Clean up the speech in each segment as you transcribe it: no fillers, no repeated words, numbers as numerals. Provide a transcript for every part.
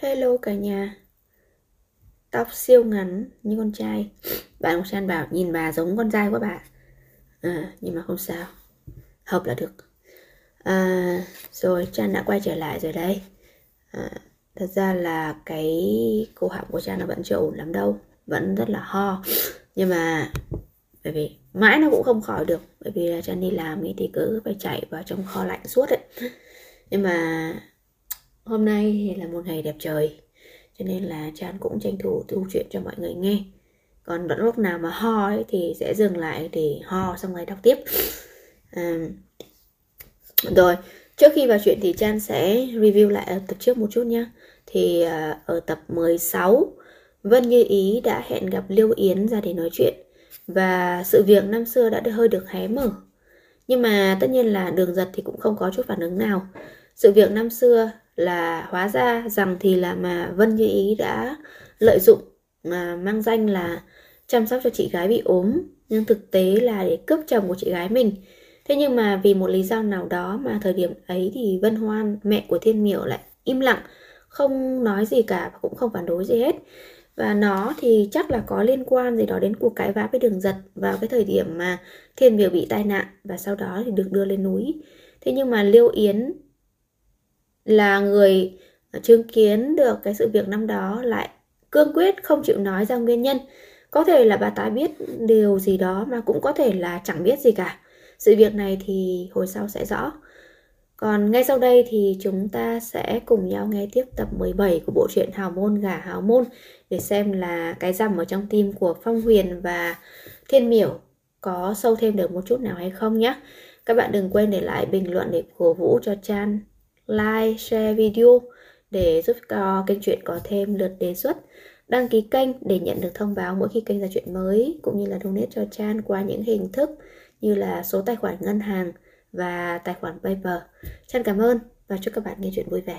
Hello cả nhà. Tóc siêu ngắn như con trai. Bạn của Chan bảo nhìn bà giống con trai quá bà. Nhưng mà không sao, hợp là được. Rồi Chan đã quay trở lại rồi đây. Thật ra là cái cổ họng của Chan nó vẫn chưa ổn lắm đâu, vẫn rất là ho. Nhưng mà bởi vì mãi nó cũng không khỏi được, bởi vì là Chan đi làm ấy thì cứ phải chạy vào trong kho lạnh suốt ấy. Nhưng mà hôm nay thì là một ngày đẹp trời, cho nên là Chan cũng tranh thủ thu chuyện cho mọi người nghe. Còn lúc nào mà ho ấy thì sẽ dừng lại để ho xong rồi đọc tiếp. Rồi, trước khi vào chuyện thì Chan sẽ review lại ở tập trước một chút nhé. Thì ở tập 16, Vân Như Ý đã hẹn gặp Liêu Yến ra để nói chuyện. Và sự việc năm xưa đã hơi được hé mở. Nhưng mà tất nhiên là Đường Giật thì cũng không có chút phản ứng nào. Sự việc năm xưa là hóa ra rằng thì là mà Vân Như Ý đã lợi dụng mà mang danh là chăm sóc cho chị gái bị ốm, nhưng thực tế là để cướp chồng của chị gái mình. Thế nhưng mà vì một lý do nào đó mà thời điểm ấy thì Vân Hoan, mẹ của Thiên Miểu, lại im lặng, không nói gì cả và cũng không phản đối gì hết. Và nó thì chắc là có liên quan gì đó đến cuộc cãi vã với Đường Giật vào cái thời điểm mà Thiên Miểu bị tai nạn và sau đó thì được đưa lên núi. Thế nhưng mà Liêu Yến là người chứng kiến được cái sự việc năm đó lại cương quyết không chịu nói ra nguyên nhân. Có thể là bà ta biết điều gì đó mà cũng có thể là chẳng biết gì cả. Sự việc này thì hồi sau sẽ rõ. Còn ngay sau đây thì chúng ta sẽ cùng nhau nghe tiếp tập 17 của bộ truyện Hào Môn Gả Hào Môn, để xem là cái rằm ở trong tim của Phong Huyền và Thiên Miểu có sâu thêm được một chút nào hay không nhé. Các bạn đừng quên để lại bình luận để cổ vũ cho Chan, like, share video để giúp cho kênh truyện có thêm lượt đề xuất. Đăng ký kênh để nhận được thông báo mỗi khi kênh ra chuyện mới, cũng như là donate cho Chan qua những hình thức như là số tài khoản ngân hàng và tài khoản PayPal. Chan cảm ơn và chúc các bạn nghe chuyện vui vẻ.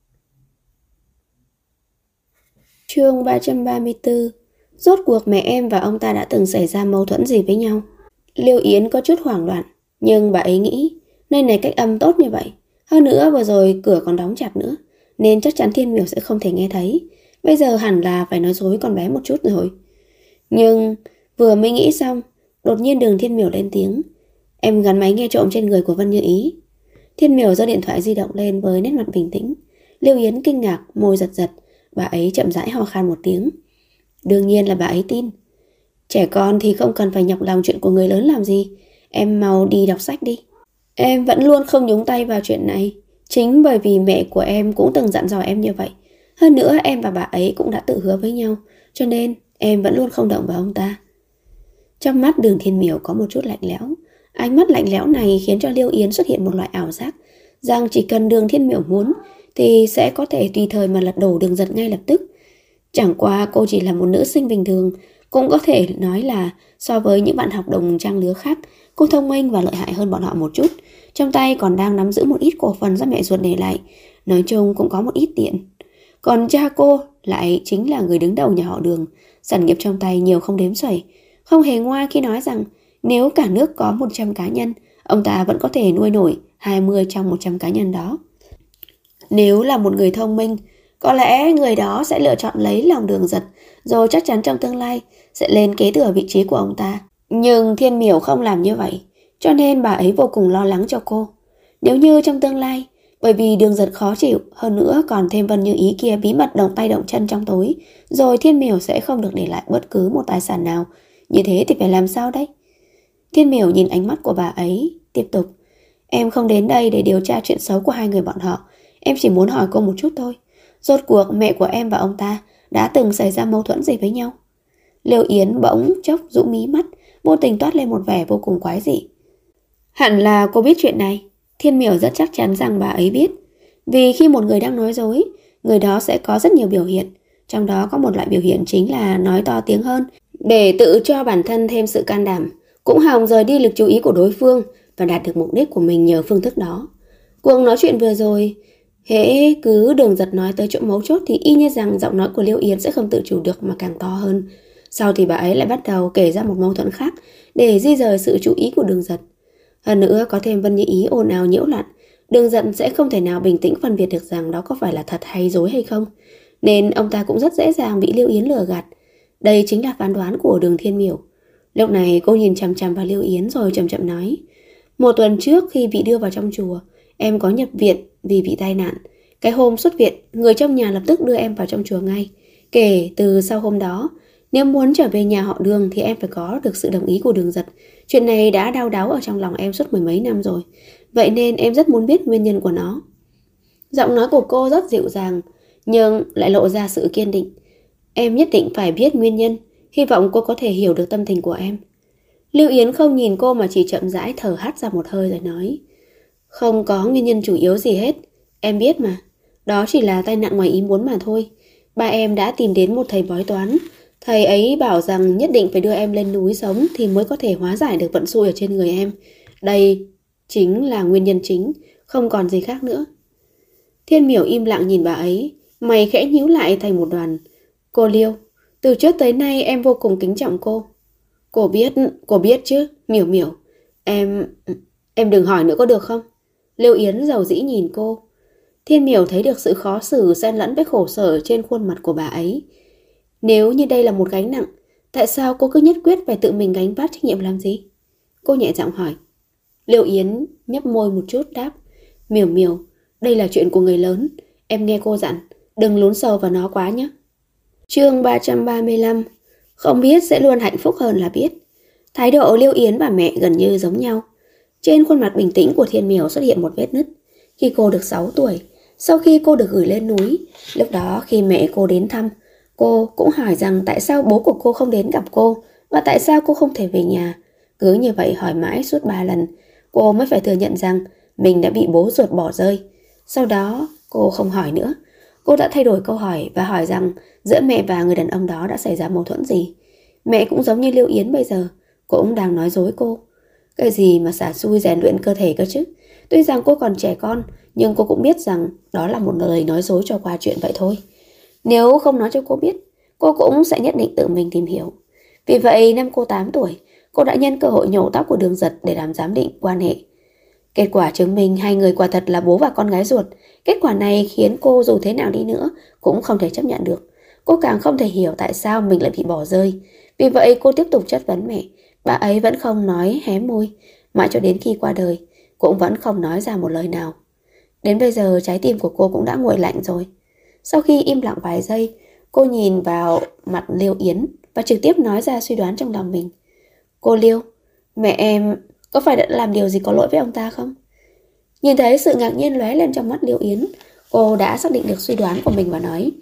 Chương 334. Rốt cuộc mẹ em và ông ta đã từng xảy ra mâu thuẫn gì với nhau? Liêu Yến có chút hoảng loạn, nhưng bà ấy nghĩ nơi này cách âm tốt như vậy, hơn nữa vừa rồi cửa còn đóng chặt nữa, nên chắc chắn Thiên Miểu sẽ không thể nghe thấy. Bây giờ hẳn là phải nói dối con bé một chút rồi. Nhưng vừa mới nghĩ xong, đột nhiên Đường Thiên Miểu lên tiếng. Em gắn máy nghe trộm trên người của Vân Như Ý. Thiên Miểu giơ điện thoại di động lên với nét mặt bình tĩnh. Liêu Yến kinh ngạc, môi giật giật. Bà ấy chậm rãi ho khan một tiếng. Đương nhiên là bà ấy tin. Trẻ con thì không cần phải nhọc lòng chuyện của người lớn làm gì. Em mau đi đọc sách đi. Em vẫn luôn không nhúng tay vào chuyện này. Chính bởi vì mẹ của em cũng từng dặn dò em như vậy. Hơn nữa em và bà ấy cũng đã tự hứa với nhau, cho nên em vẫn luôn không động vào ông ta. Trong mắt Đường Thiên Miểu có một chút lạnh lẽo. Ánh mắt lạnh lẽo này khiến cho Liêu Yến xuất hiện một loại ảo giác rằng chỉ cần Đường Thiên Miểu muốn thì sẽ có thể tùy thời mà lật đổ Đường Giật ngay lập tức. Chẳng qua cô chỉ là một nữ sinh bình thường, cũng có thể nói là so với những bạn học đồng trang lứa khác, cô thông minh và lợi hại hơn bọn họ một chút. Trong tay còn đang nắm giữ một ít cổ phần do mẹ ruột để lại, nói chung cũng có một ít tiền. Còn cha cô lại chính là người đứng đầu nhà họ Đường, sản nghiệp trong tay nhiều không đếm xuể, không hề ngoa khi nói rằng nếu cả nước có 100 cá nhân, ông ta vẫn có thể nuôi nổi 20 trong 100 cá nhân đó. Nếu là một người thông minh, có lẽ người đó sẽ lựa chọn lấy lòng Đường Giật, rồi chắc chắn trong tương lai sẽ lên kế thừa vị trí của ông ta. Nhưng Thiên Miểu không làm như vậy, cho nên bà ấy vô cùng lo lắng cho cô. Nếu như trong tương lai, bởi vì Đường Giật khó chịu, hơn nữa còn thêm Vân Như Ý kia bí mật động tay động chân trong tối, rồi Thiên Miểu sẽ không được để lại bất cứ một tài sản nào. Như thế thì phải làm sao đấy? Thiên Miểu nhìn ánh mắt của bà ấy, tiếp tục. Em không đến đây để điều tra chuyện xấu của hai người bọn họ. Em chỉ muốn hỏi cô một chút thôi. Rốt cuộc mẹ của em và ông ta đã từng xảy ra mâu thuẫn gì với nhau? Liêu Yến bỗng chốc rũ mí mắt, vô tình toát lên một vẻ vô cùng quái dị. Hẳn là cô biết chuyện này. Thiên Miểu rất chắc chắn rằng bà ấy biết. Vì khi một người đang nói dối, người đó sẽ có rất nhiều biểu hiện. Trong đó có một loại biểu hiện chính là nói to tiếng hơn, để tự cho bản thân thêm sự can đảm, cũng hòng rời đi lực chú ý của đối phương và đạt được mục đích của mình nhờ phương thức đó. Cuộc nói chuyện vừa rồi, hễ cứ Đường Giật nói tới chỗ mấu chốt thì y như rằng giọng nói của Liêu Yến sẽ không tự chủ được mà càng to hơn. Sau thì bà ấy lại bắt đầu kể ra một mâu thuẫn khác để di rời sự chú ý của Đường Giật. Hơn nữa có thêm Vân Như Ý ồn ào nhiễu loạn, Đường Giật sẽ không thể nào bình tĩnh phân biệt được rằng đó có phải là thật hay dối hay không. nên ông ta cũng rất dễ dàng bị Lưu Yến lừa gạt. Đây chính là phán đoán của Đường Thiên Miểu. Lúc này cô nhìn chằm chằm vào Lưu Yến rồi chậm chậm nói: "Một tuần trước khi bị đưa vào trong chùa, em có nhập viện vì bị tai nạn. Cái hôm xuất viện, người trong nhà lập tức đưa em vào trong chùa ngay. Kể từ sau hôm đó, nếu muốn trở về nhà họ Đường thì em phải có được sự đồng ý của Đường Giật. Chuyện này đã đau đáu ở trong lòng em suốt mười mấy năm rồi. Vậy nên em rất muốn biết nguyên nhân của nó." Giọng nói của cô rất dịu dàng, nhưng lại lộ ra sự kiên định. "Em nhất định phải biết nguyên nhân. Hy vọng cô có thể hiểu được tâm tình của em." Lưu Yến không nhìn cô mà chỉ chậm rãi thở hắt ra một hơi rồi nói: "Không có nguyên nhân chủ yếu gì hết. Em biết mà. Đó chỉ là tai nạn ngoài ý muốn mà thôi. Ba em đã tìm đến một thầy bói toán. Thầy ấy bảo rằng nhất định phải đưa em lên núi sống thì mới có thể hóa giải được vận xui ở trên người em. Đây chính là nguyên nhân chính, không còn gì khác nữa." Thiên Miểu im lặng nhìn bà ấy, mày khẽ nhíu lại thành một đoàn. "Cô Liêu, từ trước tới nay em vô cùng kính trọng cô." Cô biết chứ, Miểu Miểu. Em đừng hỏi nữa có được không?" Lưu Yến dầu dĩ nhìn cô. Thiên Miểu thấy được sự khó xử xen lẫn với khổ sở trên khuôn mặt của bà ấy. Nếu như đây là một gánh nặng, tại sao cô cứ nhất quyết phải tự mình gánh vác trách nhiệm làm gì? Cô nhẹ giọng hỏi. Lưu Yến nhấp môi một chút đáp: "Miểu Miểu, đây là chuyện của người lớn. Em nghe cô dặn, đừng lún sâu vào nó quá nhé." Chương 335. Không biết sẽ luôn hạnh phúc hơn là biết. Thái độ Lưu Yến và mẹ gần như giống nhau. Trên khuôn mặt bình tĩnh của Thiên Miểu xuất hiện một vết nứt. Khi cô được 6 tuổi, sau khi cô được gửi lên núi, lúc đó khi mẹ cô đến thăm, cô cũng hỏi rằng tại sao bố của cô không đến gặp cô và tại sao cô không thể về nhà. Cứ như vậy hỏi mãi suốt 3 lần, cô mới phải thừa nhận rằng mình đã bị bố ruột bỏ rơi. Sau đó cô không hỏi nữa. Cô đã thay đổi câu hỏi và hỏi rằng giữa mẹ và người đàn ông đó đã xảy ra mâu thuẫn gì. Mẹ cũng giống như Lưu Yến bây giờ, cô cũng đang nói dối cô. Cái gì mà xả xui rèn luyện cơ thể cơ chứ. Tuy rằng cô còn trẻ con, nhưng cô cũng biết rằng đó là một lời nói dối cho qua chuyện vậy thôi. Nếu không nói cho cô biết, cô cũng sẽ nhất định tự mình tìm hiểu. Vì vậy năm cô 8 tuổi, cô đã nhân cơ hội nhổ tóc của Đường Giật để làm giám định quan hệ. Kết quả chứng minh hai người quả thật là bố và con gái ruột. Kết quả này khiến cô dù thế nào đi nữa cũng không thể chấp nhận được. Cô càng không thể hiểu tại sao mình lại bị bỏ rơi. Vì vậy cô tiếp tục chất vấn mẹ. Bà ấy vẫn không nói hé môi. Mãi cho đến khi qua đời, cũng vẫn không nói ra một lời nào. Đến bây giờ trái tim của cô cũng đã nguội lạnh rồi. Sau khi im lặng vài giây, cô nhìn vào mặt Liêu Yến và trực tiếp nói ra suy đoán trong lòng mình. Cô Liêu, mẹ em có phải đã làm điều gì có lỗi với ông ta không? Nhìn thấy sự ngạc nhiên lóe lên trong mắt Liêu Yến, cô đã xác định được suy đoán của mình và nói: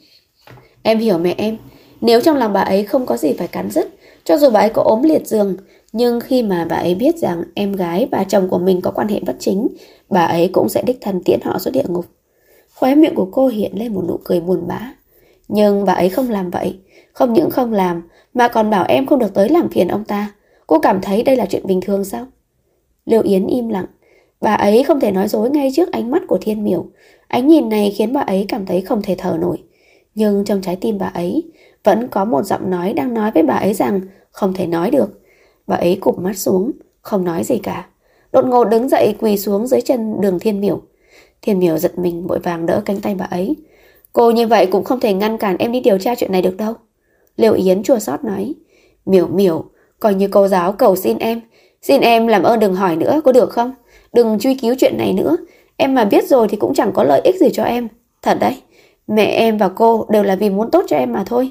Em hiểu mẹ em. Nếu trong lòng bà ấy không có gì phải cắn rứt, cho dù bà ấy có ốm liệt giường, nhưng khi mà bà ấy biết rằng em gái và chồng của mình có quan hệ bất chính, bà ấy cũng sẽ đích thân tiễn họ xuống địa ngục. Khóe miệng của cô hiện lên một nụ cười buồn bã. Nhưng bà ấy không làm vậy. Không những không làm, mà còn bảo em không được tới làm phiền ông ta. Cô cảm thấy đây là chuyện bình thường sao? Liêu Yến im lặng. Bà ấy không thể nói dối ngay trước ánh mắt của Thiên Miểu. Ánh nhìn này khiến bà ấy cảm thấy không thể thở nổi. Nhưng trong trái tim bà ấy vẫn có một giọng nói đang nói với bà ấy rằng không thể nói được. Bà ấy cụp mắt xuống, không nói gì cả. Đột ngột đứng dậy quỳ xuống dưới chân Đường Thiên Miểu. Thiên Miểu giật mình vội vàng đỡ cánh tay bà ấy. Cô như vậy cũng không thể ngăn cản em đi điều tra chuyện này được đâu. Liêu Yến chua xót nói. Miểu Miểu, coi như cô giáo cầu xin em. Xin em làm ơn đừng hỏi nữa, có được không? Đừng truy cứu chuyện này nữa. Em mà biết rồi thì cũng chẳng có lợi ích gì cho em. Thật đấy, mẹ em và cô đều là vì muốn tốt cho em mà thôi.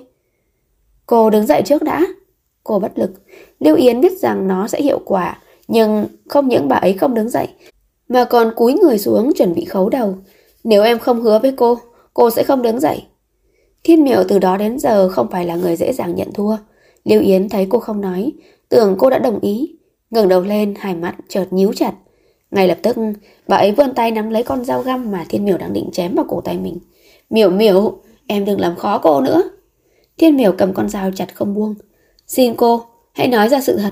Cô đứng dậy trước đã. Cô bất lực. Liêu Yến biết rằng nó sẽ hiệu quả, nhưng không những bà ấy không đứng dậy, mà còn cúi người xuống chuẩn bị khấu đầu. Nếu em không hứa với cô sẽ không đứng dậy. Thiên Miểu từ đó đến giờ không phải là người dễ dàng nhận thua. Liêu Yến thấy cô không nói, tưởng cô đã đồng ý. Ngẩng đầu lên, hai mắt chợt nhíu chặt. Ngay lập tức, bà ấy vươn tay nắm lấy con dao găm mà Thiên Miểu đang định chém vào cổ tay mình. Miểu Miểu, em đừng làm khó cô nữa. Thiên Miểu cầm con dao chặt không buông. Xin cô, hãy nói ra sự thật.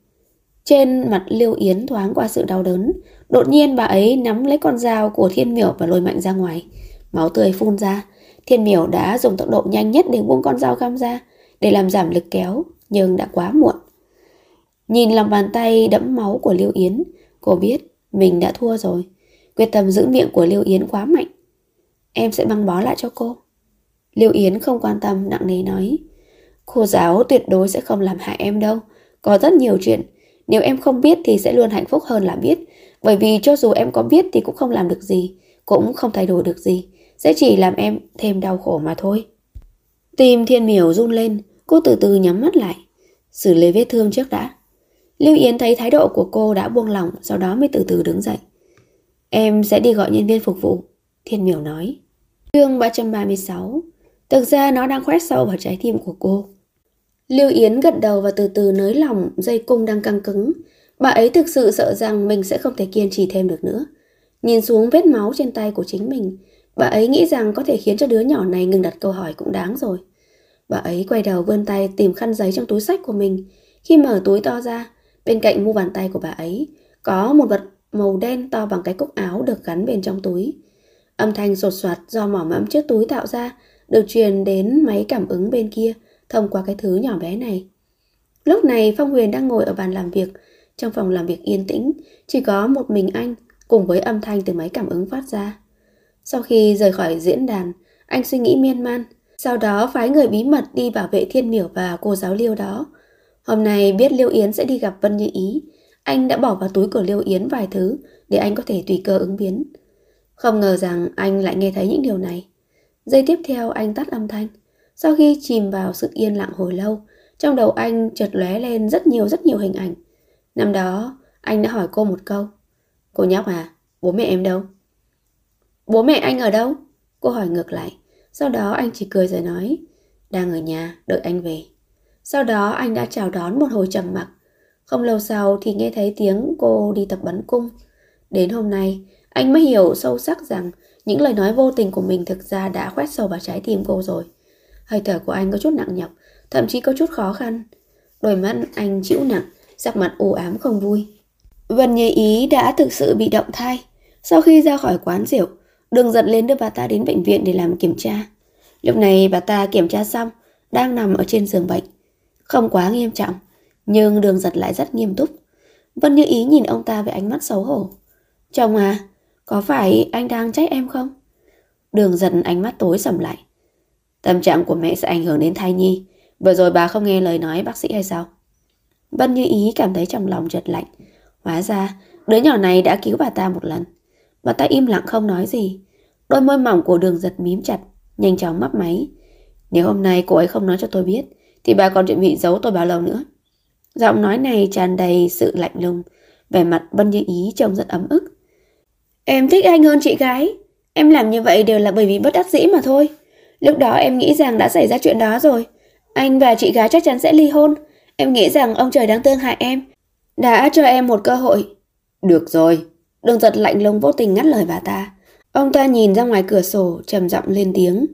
Trên mặt Liêu Yến thoáng qua sự đau đớn. Đột nhiên bà ấy nắm lấy con dao của Thiên Miểu và lôi mạnh ra ngoài. Máu tươi phun ra. Thiên Miểu đã dùng tốc độ nhanh nhất để buông con dao găm ra, để làm giảm lực kéo, nhưng đã quá muộn. Nhìn lòng bàn tay đẫm máu của Liêu Yến, cô biết mình đã thua rồi. Quyết tâm giữ miệng của Liêu Yến quá mạnh. Em sẽ băng bó lại cho cô. Liêu Yến không quan tâm, nặng nề nói. Cô giáo tuyệt đối sẽ không làm hại em đâu. Có rất nhiều chuyện, nếu em không biết thì sẽ luôn hạnh phúc hơn là biết. Bởi vì cho dù em có biết thì cũng không làm được gì, cũng không thay đổi được gì, sẽ chỉ làm em thêm đau khổ mà thôi. Tim Thiên Miểu run lên, cô từ từ nhắm mắt lại. Xử lý vết thương trước đã. Lưu Yến thấy thái độ của cô đã buông lỏng, sau đó mới từ từ đứng dậy. Em sẽ đi gọi nhân viên phục vụ, Thiên Miểu nói. Chương 336. Thực ra nó đang khoét sâu vào trái tim của cô. Lưu Yến gật đầu và từ từ nới lỏng dây cung đang căng cứng. Bà ấy thực sự sợ rằng mình sẽ không thể kiên trì thêm được nữa. Nhìn xuống vết máu trên tay của chính mình, bà ấy nghĩ rằng có thể khiến cho đứa nhỏ này ngừng đặt câu hỏi cũng đáng rồi. Bà ấy quay đầu vươn tay tìm khăn giấy trong túi xách của mình. Khi mở túi to ra, bên cạnh mu bàn tay của bà ấy có một vật màu đen to bằng cái cúc áo được gắn bên trong túi. Âm thanh sột soạt do mỏ mẫm chiếc túi tạo ra được truyền đến máy cảm ứng bên kia thông qua cái thứ nhỏ bé này. Lúc này Phong Huyền đang ngồi ở bàn làm việc. Trong phòng làm việc yên tĩnh, chỉ có một mình anh cùng với âm thanh từ máy cảm ứng phát ra. Sau khi rời khỏi diễn đàn, anh suy nghĩ miên man, sau đó phái người bí mật đi bảo vệ Thiên Miểu và cô giáo Liêu đó. Hôm nay biết Liêu Yến sẽ đi gặp Vân Như Ý, anh đã bỏ vào túi của Liêu Yến vài thứ để anh có thể tùy cơ ứng biến. Không ngờ rằng anh lại nghe thấy những điều này. Giây tiếp theo anh tắt âm thanh. Sau khi chìm vào sự yên lặng hồi lâu, trong đầu anh chợt lóe lên rất nhiều hình ảnh. Năm đó, anh đã hỏi cô một câu. Cô nhóc à, bố mẹ em đâu? Bố mẹ anh ở đâu? Cô hỏi ngược lại. Sau đó anh chỉ cười rồi nói, đang ở nhà, đợi anh về. Sau đó anh đã chào đón một hồi trầm mặc. Không lâu sau thì nghe thấy tiếng cô đi tập bắn cung. Đến hôm nay, anh mới hiểu sâu sắc rằng những lời nói vô tình của mình thực ra đã khoét sâu vào trái tim cô rồi. Hơi thở của anh có chút nặng nhọc, thậm chí có chút khó khăn. Đôi mắt anh chịu nặng, sắc mặt u ám không vui. Vân Như Ý đã thực sự bị động thai. Sau khi ra khỏi quán rượu, Đường Giật lên đưa bà ta đến bệnh viện để làm kiểm tra. Lúc này bà ta kiểm tra xong, đang nằm ở trên giường bệnh. Không quá nghiêm trọng, nhưng Đường Giật lại rất nghiêm túc. Vân Như Ý nhìn ông ta với ánh mắt xấu hổ. Chồng à, có phải anh đang trách em không? Đường Giật ánh mắt tối sầm lại. Tâm trạng của mẹ sẽ ảnh hưởng đến thai nhi. Vừa rồi bà không nghe lời nói bác sĩ hay sao? Vân Như Ý cảm thấy trong lòng chợt lạnh. Hóa ra đứa nhỏ này đã cứu bà ta một lần. Bà ta im lặng không nói gì. Đôi môi mỏng của Đường Giật mím chặt, nhanh chóng mấp máy. Nếu hôm nay cô ấy không nói cho tôi biết thì bà còn chuẩn bị giấu tôi bao lâu nữa? Giọng nói này tràn đầy sự lạnh lùng. Vẻ mặt Vân Như Ý trông rất ấm ức. Em thích anh hơn chị gái. Em làm như vậy đều là bởi vì bất đắc dĩ mà thôi. Lúc đó em nghĩ rằng đã xảy ra chuyện đó rồi. Anh và chị gái chắc chắn sẽ ly hôn. Em nghĩ rằng ông trời đang thương hại em, đã cho em một cơ hội. Được rồi. Đường Giật lạnh lùng vô tình ngắt lời bà ta. Ông ta nhìn ra ngoài cửa sổ, trầm giọng lên tiếng.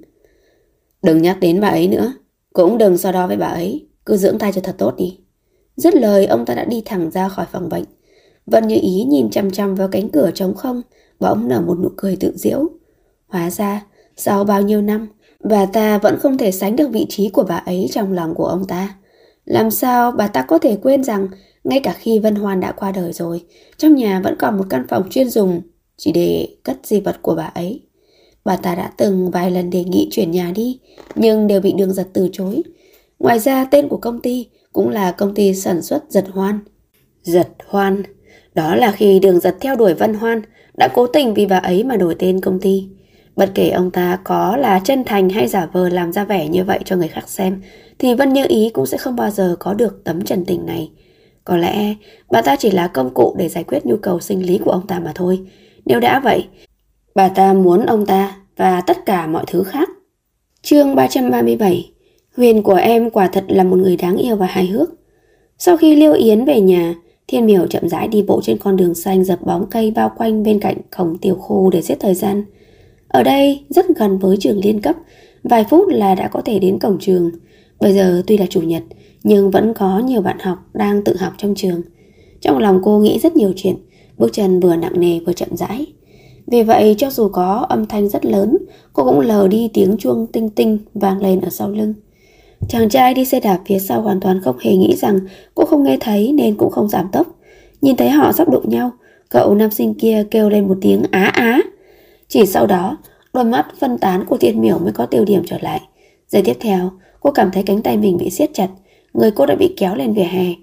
Đừng nhắc đến bà ấy nữa, cũng đừng so đo với bà ấy. Cứ dưỡng thai cho thật tốt đi. Dứt lời ông ta đã đi thẳng ra khỏi phòng bệnh. Vân Như Ý nhìn chằm chằm vào cánh cửa trống không, bỗng nở một nụ cười tự giễu. Hóa ra sau bao nhiêu năm, bà ta vẫn không thể sánh được vị trí của bà ấy trong lòng của ông ta. Làm sao bà ta có thể quên rằng ngay cả khi Vân Hoan đã qua đời rồi, trong nhà vẫn còn một căn phòng chuyên dùng chỉ để cất di vật của bà ấy. Bà ta đã từng vài lần đề nghị chuyển nhà đi, nhưng đều bị Đường Giật từ chối. Ngoài ra tên của công ty cũng là công ty sản xuất Giật Hoan. Giật Hoan, đó là khi Đường Giật theo đuổi Vân Hoan, đã cố tình vì bà ấy mà đổi tên công ty. Bất kể ông ta có là chân thành hay giả vờ làm ra vẻ như vậy cho người khác xem, thì Vân Như Ý cũng sẽ không bao giờ có được tấm chân tình này. Có lẽ bà ta chỉ là công cụ để giải quyết nhu cầu sinh lý của ông ta mà thôi. Nếu đã vậy, bà ta muốn ông ta và tất cả mọi thứ khác. Chương 337. Huyền của em quả thật là một người đáng yêu và hài hước. Sau khi Liêu Yến về nhà, Thiên Miểu chậm rãi đi bộ trên con đường xanh dập bóng cây bao quanh bên cạnh cổng tiểu khu để giết thời gian. Ở đây rất gần với trường liên cấp, vài phút là đã có thể đến cổng trường. Bây giờ tuy là chủ nhật, nhưng vẫn có nhiều bạn học đang tự học trong trường. Trong lòng cô nghĩ rất nhiều chuyện, bước chân vừa nặng nề vừa chậm rãi. Vì vậy cho dù có âm thanh rất lớn, cô cũng lờ đi tiếng chuông tinh tinh vang lên ở sau lưng. Chàng trai đi xe đạp phía sau hoàn toàn không hề nghĩ rằng cô không nghe thấy nên cũng không giảm tốc. Nhìn thấy họ sắp đụng nhau, cậu nam sinh kia kêu lên một tiếng á á. Chỉ sau đó, đôi mắt phân tán của Thiên Miểu mới có tiêu điểm trở lại. Giây tiếp theo, cô cảm thấy cánh tay mình bị siết chặt, người cô đã bị kéo lên vỉa hè.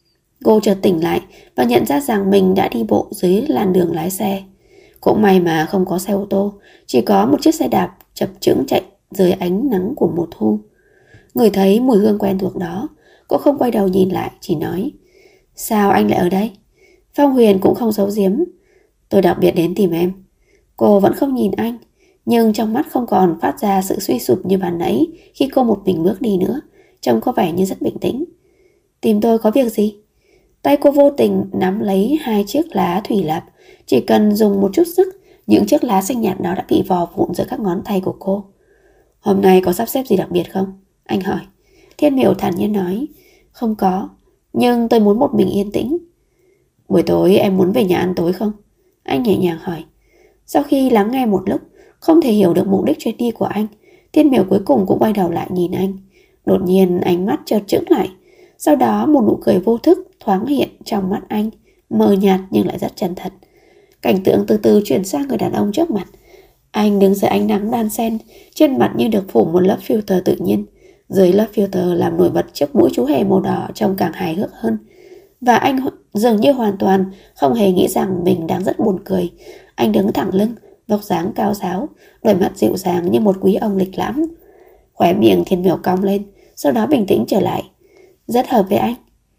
Cô chợt tỉnh lại và nhận ra rằng mình đã đi bộ dưới làn đường lái xe. Cũng may mà không có xe ô tô, chỉ có một chiếc xe đạp chập chững chạy dưới ánh nắng của mùa thu. Ngửi thấy mùi hương quen thuộc đó, cô không quay đầu nhìn lại, chỉ nói: "Sao anh lại ở đây?" Phong Huyền cũng không giấu giếm: "Tôi đặc biệt đến tìm em." Cô vẫn không nhìn anh, nhưng trong mắt không còn phát ra sự suy sụp như ban nãy khi cô một mình bước đi nữa, trông có vẻ như rất bình tĩnh. "Tìm tôi có việc gì?" Tay cô vô tình nắm lấy hai chiếc lá thủy lạp, chỉ cần dùng một chút sức, những chiếc lá xanh nhạt đó đã bị vò vụn giữa các ngón tay của cô. "Hôm nay có sắp xếp gì đặc biệt không?" anh hỏi. Thiên Miểu thản nhiên nói: "Không có, nhưng tôi muốn một mình yên tĩnh." "Buổi tối em muốn về nhà ăn tối không?" anh nhẹ nhàng hỏi. Sau khi lắng nghe một lúc, không thể hiểu được mục đích chuyến đi của anh, Thiên Miểu cuối cùng cũng quay đầu lại nhìn anh. Đột nhiên ánh mắt chợt chững lại, sau đó một nụ cười vô thức thoáng hiện trong mắt anh, mờ nhạt nhưng lại rất chân thật. Cảnh tượng từ từ chuyển sang người đàn ông trước mặt. Anh đứng dưới ánh nắng đan xen, trên mặt như được phủ một lớp filter tự nhiên. Dưới lớp filter làm nổi bật chiếc mũi chú hề màu đỏ trông càng hài hước hơn. Và anh dường như hoàn toàn không hề nghĩ rằng mình đang rất buồn cười. Anh đứng thẳng lưng, vóc dáng cao ráo, đôi mắt dịu dàng như một quý ông lịch lãm. Khóe miệng Thiên Miểu cong lên, sau đó bình tĩnh trở lại. Rất hợp với anh.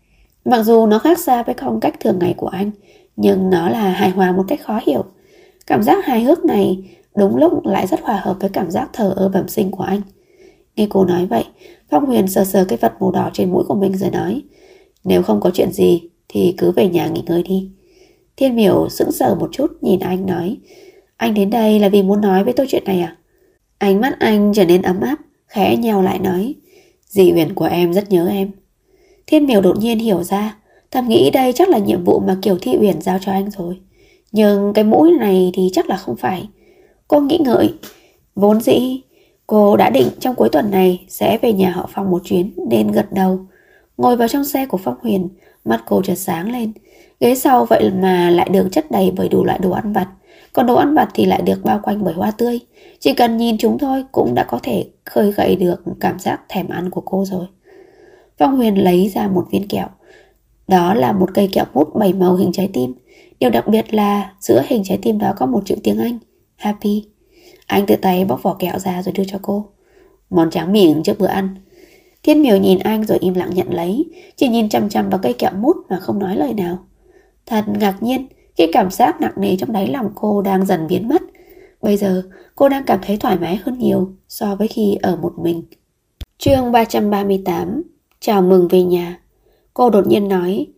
Mặc dù nó khác xa với phong cách thường ngày của anh, nhưng nó là hài hòa một cách khó hiểu. Cảm giác hài hước này đúng lúc lại rất hòa hợp với cảm giác thờ ơ bẩm sinh của anh. Nghe cô nói vậy, Phong Huyền sờ sờ cái vật màu đỏ trên mũi của mình rồi nói: "Nếu không có chuyện gì thì cứ về nhà nghỉ ngơi đi." Thiên Miểu sững sờ một chút nhìn anh nói: "Anh đến đây là vì muốn nói với tôi chuyện này à?" Ánh mắt anh trở nên ấm áp, khẽ nheo lại nói: "Dì Uyển của em rất nhớ em." Thiên Miểu đột nhiên hiểu ra, thầm nghĩ đây chắc là nhiệm vụ mà Kiều Thị Uyển giao cho anh rồi. Nhưng cái mũi này thì chắc là không phải. Cô nghĩ ngợi. Vốn dĩ cô đã định trong cuối tuần này sẽ về nhà họ Phong một chuyến, nên gật đầu. Ngồi vào trong xe của Phong Huyền, mắt cô chợt sáng lên. Ghế sau vậy mà lại được chất đầy bởi đủ loại đồ ăn vặt, còn đồ ăn vặt thì lại được bao quanh bởi hoa tươi. Chỉ cần nhìn chúng thôi cũng đã có thể khơi gợi được cảm giác thèm ăn của cô rồi. Phong Huyền lấy ra một viên kẹo. Đó là một cây kẹo mút 7 màu hình trái tim. Điều đặc biệt là giữa hình trái tim đó có một chữ tiếng Anh: Happy. Anh tự tay bóc vỏ kẹo ra rồi đưa cho cô. Món tráng miệng trước bữa ăn. Thiên Miểu nhìn anh rồi im lặng nhận lấy, chỉ nhìn chằm chằm vào cây kẹo mút mà không nói lời nào. Thật ngạc nhiên khi cảm giác nặng nề trong đáy lòng cô đang dần biến mất. Bây giờ cô đang cảm thấy thoải mái hơn nhiều so với khi ở một mình. Chương 338. Chào mừng về nhà. Cô đột nhiên nói: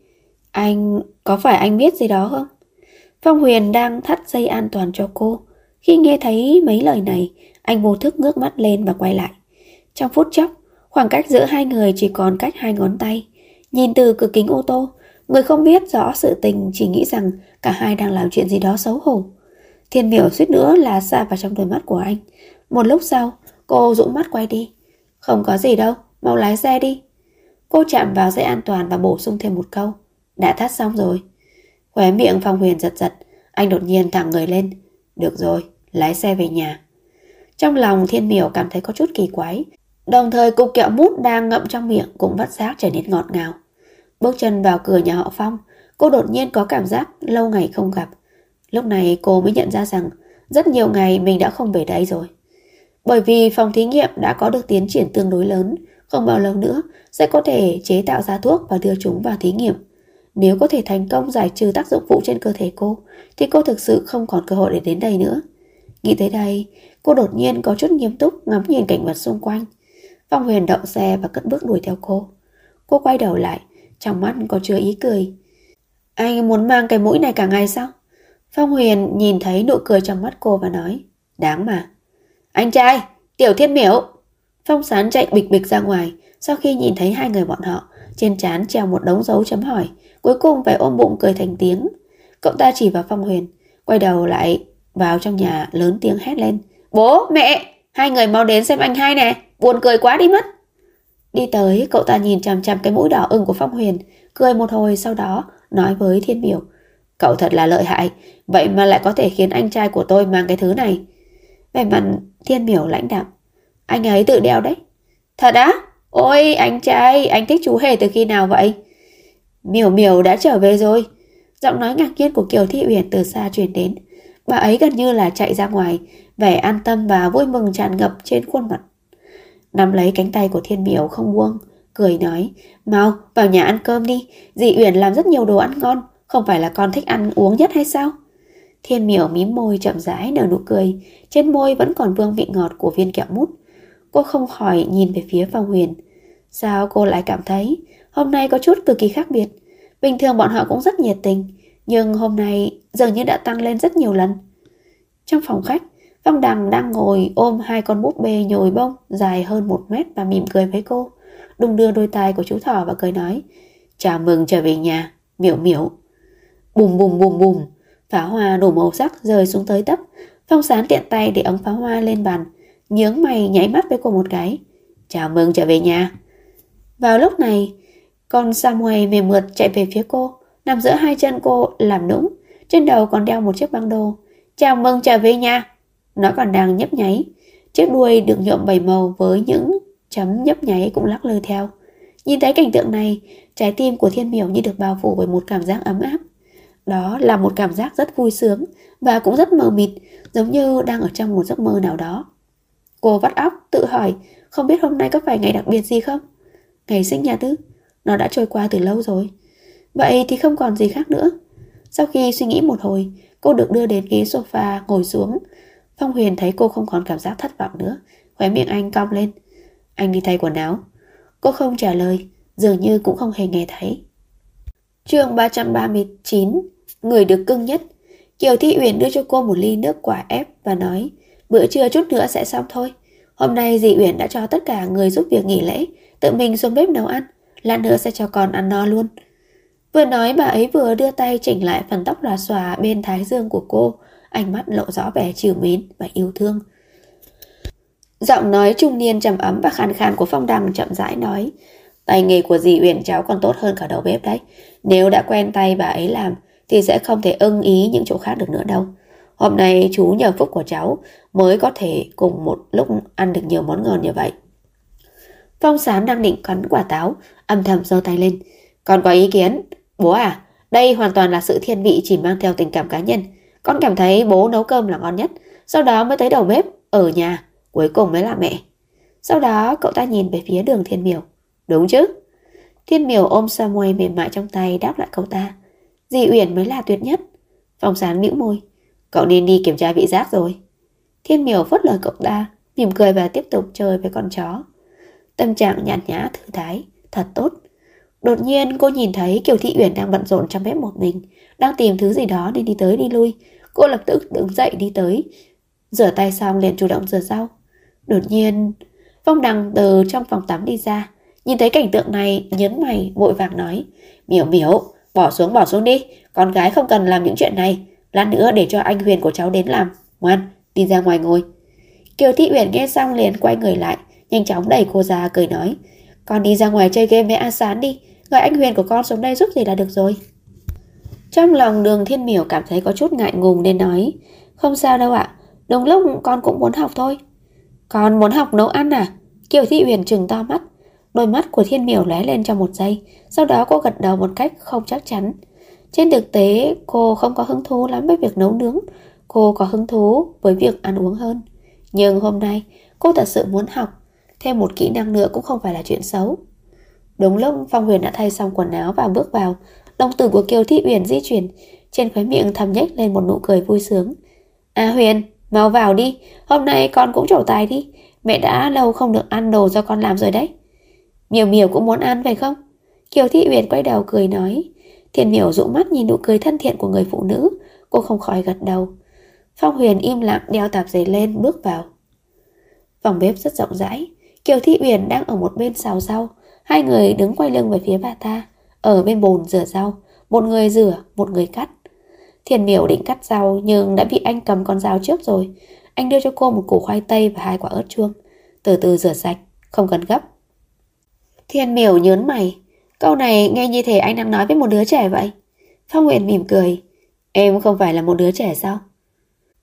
Có phải anh biết gì đó không? Phong Huyền đang thắt dây an toàn cho cô. Khi nghe thấy mấy lời này, anh vô thức ngước mắt lên và quay lại. Trong phút chốc, khoảng cách giữa hai người chỉ còn cách 2 ngón tay. Nhìn từ cửa kính ô tô, người không biết rõ sự tình chỉ nghĩ rằng cả hai đang làm chuyện gì đó xấu hổ. Thiên Miểu suýt nữa là sa vào trong đôi mắt của anh. Một lúc sau, cô dụi mắt quay đi. Không có gì đâu, mau lái xe đi. Cô chạm vào dây an toàn và bổ sung thêm một câu: Đã thắt xong rồi. Khóe miệng Phong Huyền giật giật. Anh đột nhiên thẳng người lên. Được rồi, lái xe về nhà. Trong lòng Thiên Miểu cảm thấy có chút kỳ quái. Đồng thời cục kẹo mút đang ngậm trong miệng cũng bất giác trở nên ngọt ngào. Bước chân vào cửa nhà họ Phong, cô đột nhiên có cảm giác lâu ngày không gặp. Lúc này cô mới nhận ra rằng rất nhiều ngày mình đã không về đây rồi. Bởi vì phòng thí nghiệm đã có được tiến triển tương đối lớn, không bao lâu nữa sẽ có thể chế tạo ra thuốc và đưa chúng vào thí nghiệm. Nếu có thể thành công giải trừ tác dụng phụ trên cơ thể cô, thì cô thực sự không còn cơ hội để đến đây nữa. Nghĩ tới đây, cô đột nhiên có chút nghiêm túc ngắm nhìn cảnh vật xung quanh. Phong Huyền đậu xe và cất bước đuổi theo cô. Cô quay đầu lại, trong mắt có chứa ý cười. Anh muốn mang cái mũi này cả ngày sao? Phong Huyền nhìn thấy nụ cười trong mắt cô và nói: Đáng mà. Anh trai, Tiểu Thiên Miểu. Phong Sán chạy bịch bịch ra ngoài. Sau khi nhìn thấy hai người bọn họ, trên trán treo một đống dấu chấm hỏi, cuối cùng phải ôm bụng cười thành tiếng. Cậu ta chỉ vào Phong Huyền, quay đầu lại vào trong nhà lớn tiếng hét lên: Bố, mẹ, hai người mau đến xem anh hai nè, buồn cười quá đi mất. Đi tới, cậu ta nhìn chằm chằm cái mũi đỏ ửng của Phong Huyền, cười một hồi sau đó nói với Thiên Miểu: Cậu thật là lợi hại, vậy mà lại có thể khiến anh trai của tôi mang cái thứ này. Vẻ mặt Thiên Miểu lãnh đạm: Anh ấy tự đeo đấy. Thật á? Ôi anh trai, anh thích chú hề từ khi nào vậy? Miểu Miểu đã trở về rồi. Giọng nói ngạc nhiên của Kiều Thị Uyển từ xa truyền đến. Bà ấy gần như là chạy ra ngoài, vẻ an tâm và vui mừng tràn ngập trên khuôn mặt. Nắm lấy cánh tay của Thiên Miểu không buông, cười nói, mau vào nhà ăn cơm đi, dì Uyển làm rất nhiều đồ ăn ngon, không phải là con thích ăn uống nhất hay sao? Thiên Miểu mím môi chậm rãi nở nụ cười, trên môi vẫn còn vương vị ngọt của viên kẹo mút. Cô không khỏi nhìn về phía Phong Huyền. Sao cô lại cảm thấy hôm nay có chút cực kỳ khác biệt? Bình thường bọn họ cũng rất nhiệt tình, nhưng hôm nay dường như đã tăng lên rất nhiều lần. Trong phòng khách, Phong Đằng đang ngồi ôm hai con búp bê nhồi bông dài hơn 1 mét và mỉm cười với cô, đung đưa đôi tai của chú thỏ và cười nói, chào mừng trở về nhà, Miểu Miểu. Bùm bùm bùm bùm, pháo hoa đủ màu sắc rơi xuống tới tấp. Phong Sán tiện tay để ống pháo hoa lên bàn, nhướng mày nháy mắt với cô một cái, chào mừng trở về nhà. Vào lúc này, con Samuel mềm mượt chạy về phía cô, nằm giữa hai chân cô làm nũng, trên đầu còn đeo một chiếc băng đô. Chào mừng trở về nhà. Nó còn đang nhấp nháy, chiếc đuôi được nhuộm 7 màu với những chấm nhấp nháy cũng lắc lư theo. Nhìn thấy cảnh tượng này, trái tim của Thiên Miểu như được bao phủ bởi một cảm giác ấm áp. Đó là một cảm giác rất vui sướng và cũng rất mờ mịt, giống như đang ở trong một giấc mơ nào đó. Cô vắt óc tự hỏi, không biết hôm nay có phải ngày đặc biệt gì không? Ngày sinh nhật ư? Nó đã trôi qua từ lâu rồi. Vậy thì không còn gì khác nữa. Sau khi suy nghĩ một hồi, cô được đưa đến ghế sofa ngồi xuống. Phong Huyền thấy cô không còn cảm giác thất vọng nữa, khóe miệng anh cong lên. Anh đi thay quần áo. Cô không trả lời, dường như cũng không hề nghe thấy. Chương 339. Người được cưng nhất. Kiều Thị Uyển đưa cho cô một ly nước quả ép và nói, bữa trưa chút nữa sẽ xong thôi. Hôm nay dì Uyển đã cho tất cả người giúp việc nghỉ lễ, tự mình xuống bếp nấu ăn, lát nữa sẽ cho con ăn no luôn. Vừa nói bà ấy vừa đưa tay chỉnh lại phần tóc lòa xòa bên thái dương của cô, ánh mắt lộ rõ vẻ trìu mến và yêu thương. Giọng nói trung niên trầm ấm và khàn khàn của Phong Đằng chậm rãi nói, tay nghề của dì Uyển cháu còn tốt hơn cả đầu bếp đấy. Nếu đã quen tay bà ấy làm thì sẽ không thể ưng ý những chỗ khác được nữa đâu. Hôm nay chú nhờ phúc của cháu mới có thể cùng một lúc ăn được nhiều món ngon như vậy. Phong Sán đang định cắn quả táo, âm thầm giơ tay lên. Con có ý kiến. Bố à, đây hoàn toàn là sự thiên vị chỉ mang theo tình cảm cá nhân. Con cảm thấy bố nấu cơm là ngon nhất, sau đó mới tới đầu bếp, ở nhà, cuối cùng mới là mẹ. Sau đó cậu ta nhìn về phía Đường Thiên Miểu. Đúng chứ? Thiên Miểu ôm Samuel mềm mại trong tay đáp lại cậu ta. Dì Uyển mới là tuyệt nhất. Phong Sán bĩu môi. Cậu nên đi kiểm tra vị giác rồi. Thiên Miểu phớt lời cậu ta, mỉm cười và tiếp tục chơi với con chó. Tâm trạng nhàn nhã thư thái, thật tốt. Đột nhiên cô nhìn thấy Kiều Thị Uyển đang bận rộn trong bếp một mình, đang tìm thứ gì đó nên đi tới đi lui. Cô lập tức đứng dậy đi tới, rửa tay xong liền chủ động rửa rau. Đột nhiên Phong Đằng từ trong phòng tắm đi ra, nhìn thấy cảnh tượng này nhớn mày vội vàng nói, Miểu Miểu, bỏ xuống đi, con gái không cần làm những chuyện này, lát nữa để cho anh Huyền của cháu đến làm. Ngoan, đi ra ngoài ngồi. Kiều Thị Uyển nghe xong liền quay người lại, nhanh chóng đẩy cô ra cười nói, con đi ra ngoài chơi game với A Sán đi, gọi anh Huyền của con xuống đây giúp gì là được rồi. Trong lòng Đường Thiên Miểu cảm thấy có chút ngại ngùng nên nói, không sao đâu ạ, đúng lúc con cũng muốn học thôi. Con muốn học nấu ăn à? Kiều Thị Uyển trừng to mắt. Đôi mắt của Thiên Miểu lóe lên trong một giây, sau đó cô gật đầu một cách không chắc chắn. Trên thực tế cô không có hứng thú lắm với việc nấu nướng, cô có hứng thú với việc ăn uống hơn. Nhưng hôm nay cô thật sự muốn học, thêm một kỹ năng nữa cũng không phải là chuyện xấu. Đúng lúc Phong Huyền đã thay xong quần áo và bước vào, đồng tử của Kiều Thị Uyển di chuyển, trên khóe miệng thầm nhếch lên một nụ cười vui sướng. À Huyền, mau vào đi, hôm nay con cũng trổ tài đi, mẹ đã lâu không được ăn đồ do con làm rồi đấy. Miểu Miểu cũng muốn ăn phải không? Kiều Thị Uyển quay đầu cười nói. Thiên Miểu dụ mắt nhìn nụ cười thân thiện của người phụ nữ, cô không khỏi gật đầu. Phong Huyền im lặng đeo tạp dề lên bước vào. Phòng bếp rất rộng rãi, Kiều Thị Uyển đang ở một bên xào rau, hai người đứng quay lưng về phía bà ta, ở bên bồn rửa rau, một người rửa, một người cắt. Thiên Miểu định cắt rau nhưng đã bị anh cầm con dao trước rồi. Anh đưa cho cô một củ khoai tây và 2 quả ớt chuông. Từ từ rửa sạch, không cần gấp. Thiên Miểu nhớn mày. Câu này nghe như thể anh đang nói với một đứa trẻ vậy. Phong Huyền mỉm cười. Em không phải là một đứa trẻ sao?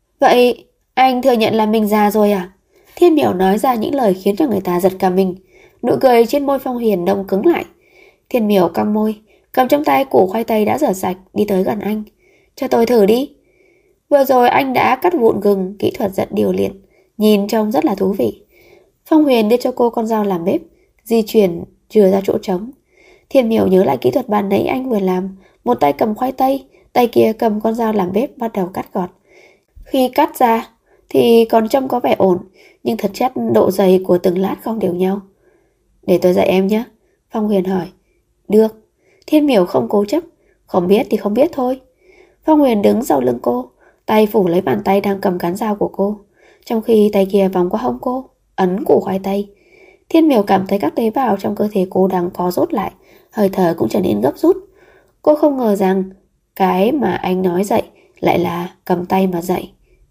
Vậy anh thừa nhận là mình già rồi à? Thiên Miểu nói ra những lời khiến cho người ta giật cả mình. Nụ cười trên môi Phong Huyền đông cứng lại. Thiên Miểu cong môi, cầm trong tay củ khoai tây đã rửa sạch, đi tới gần anh. Cho tôi thử đi. Vừa rồi anh đã cắt vụn gừng, kỹ thuật rất điều luyện, nhìn trông rất là thú vị. Phong Huyền đưa cho cô con dao làm bếp, di chuyển chừa ra chỗ trống. Thiên Miểu nhớ lại kỹ thuật ban nãy anh vừa làm, một tay cầm khoai tây, tay kia cầm con dao làm bếp bắt đầu cắt gọt. Khi cắt ra thì còn trông có vẻ ổn, nhưng thực chất độ dày của từng lát không đều nhau. Để tôi dạy em nhé, Phong Huyền hỏi. Được. Thiên Miểu không cố chấp, không biết thì không biết thôi. Phong Huyền đứng sau lưng cô, tay phủ lấy bàn tay đang cầm cán dao của cô, trong khi tay kia vòng qua hông cô, ấn củ khoai tây. Thiên Miểu cảm thấy các tế bào trong cơ thể cô đang co rút lại, hơi thở cũng trở nên gấp rút. Cô không ngờ rằng cái mà anh nói dạy lại là cầm tay mà dạy.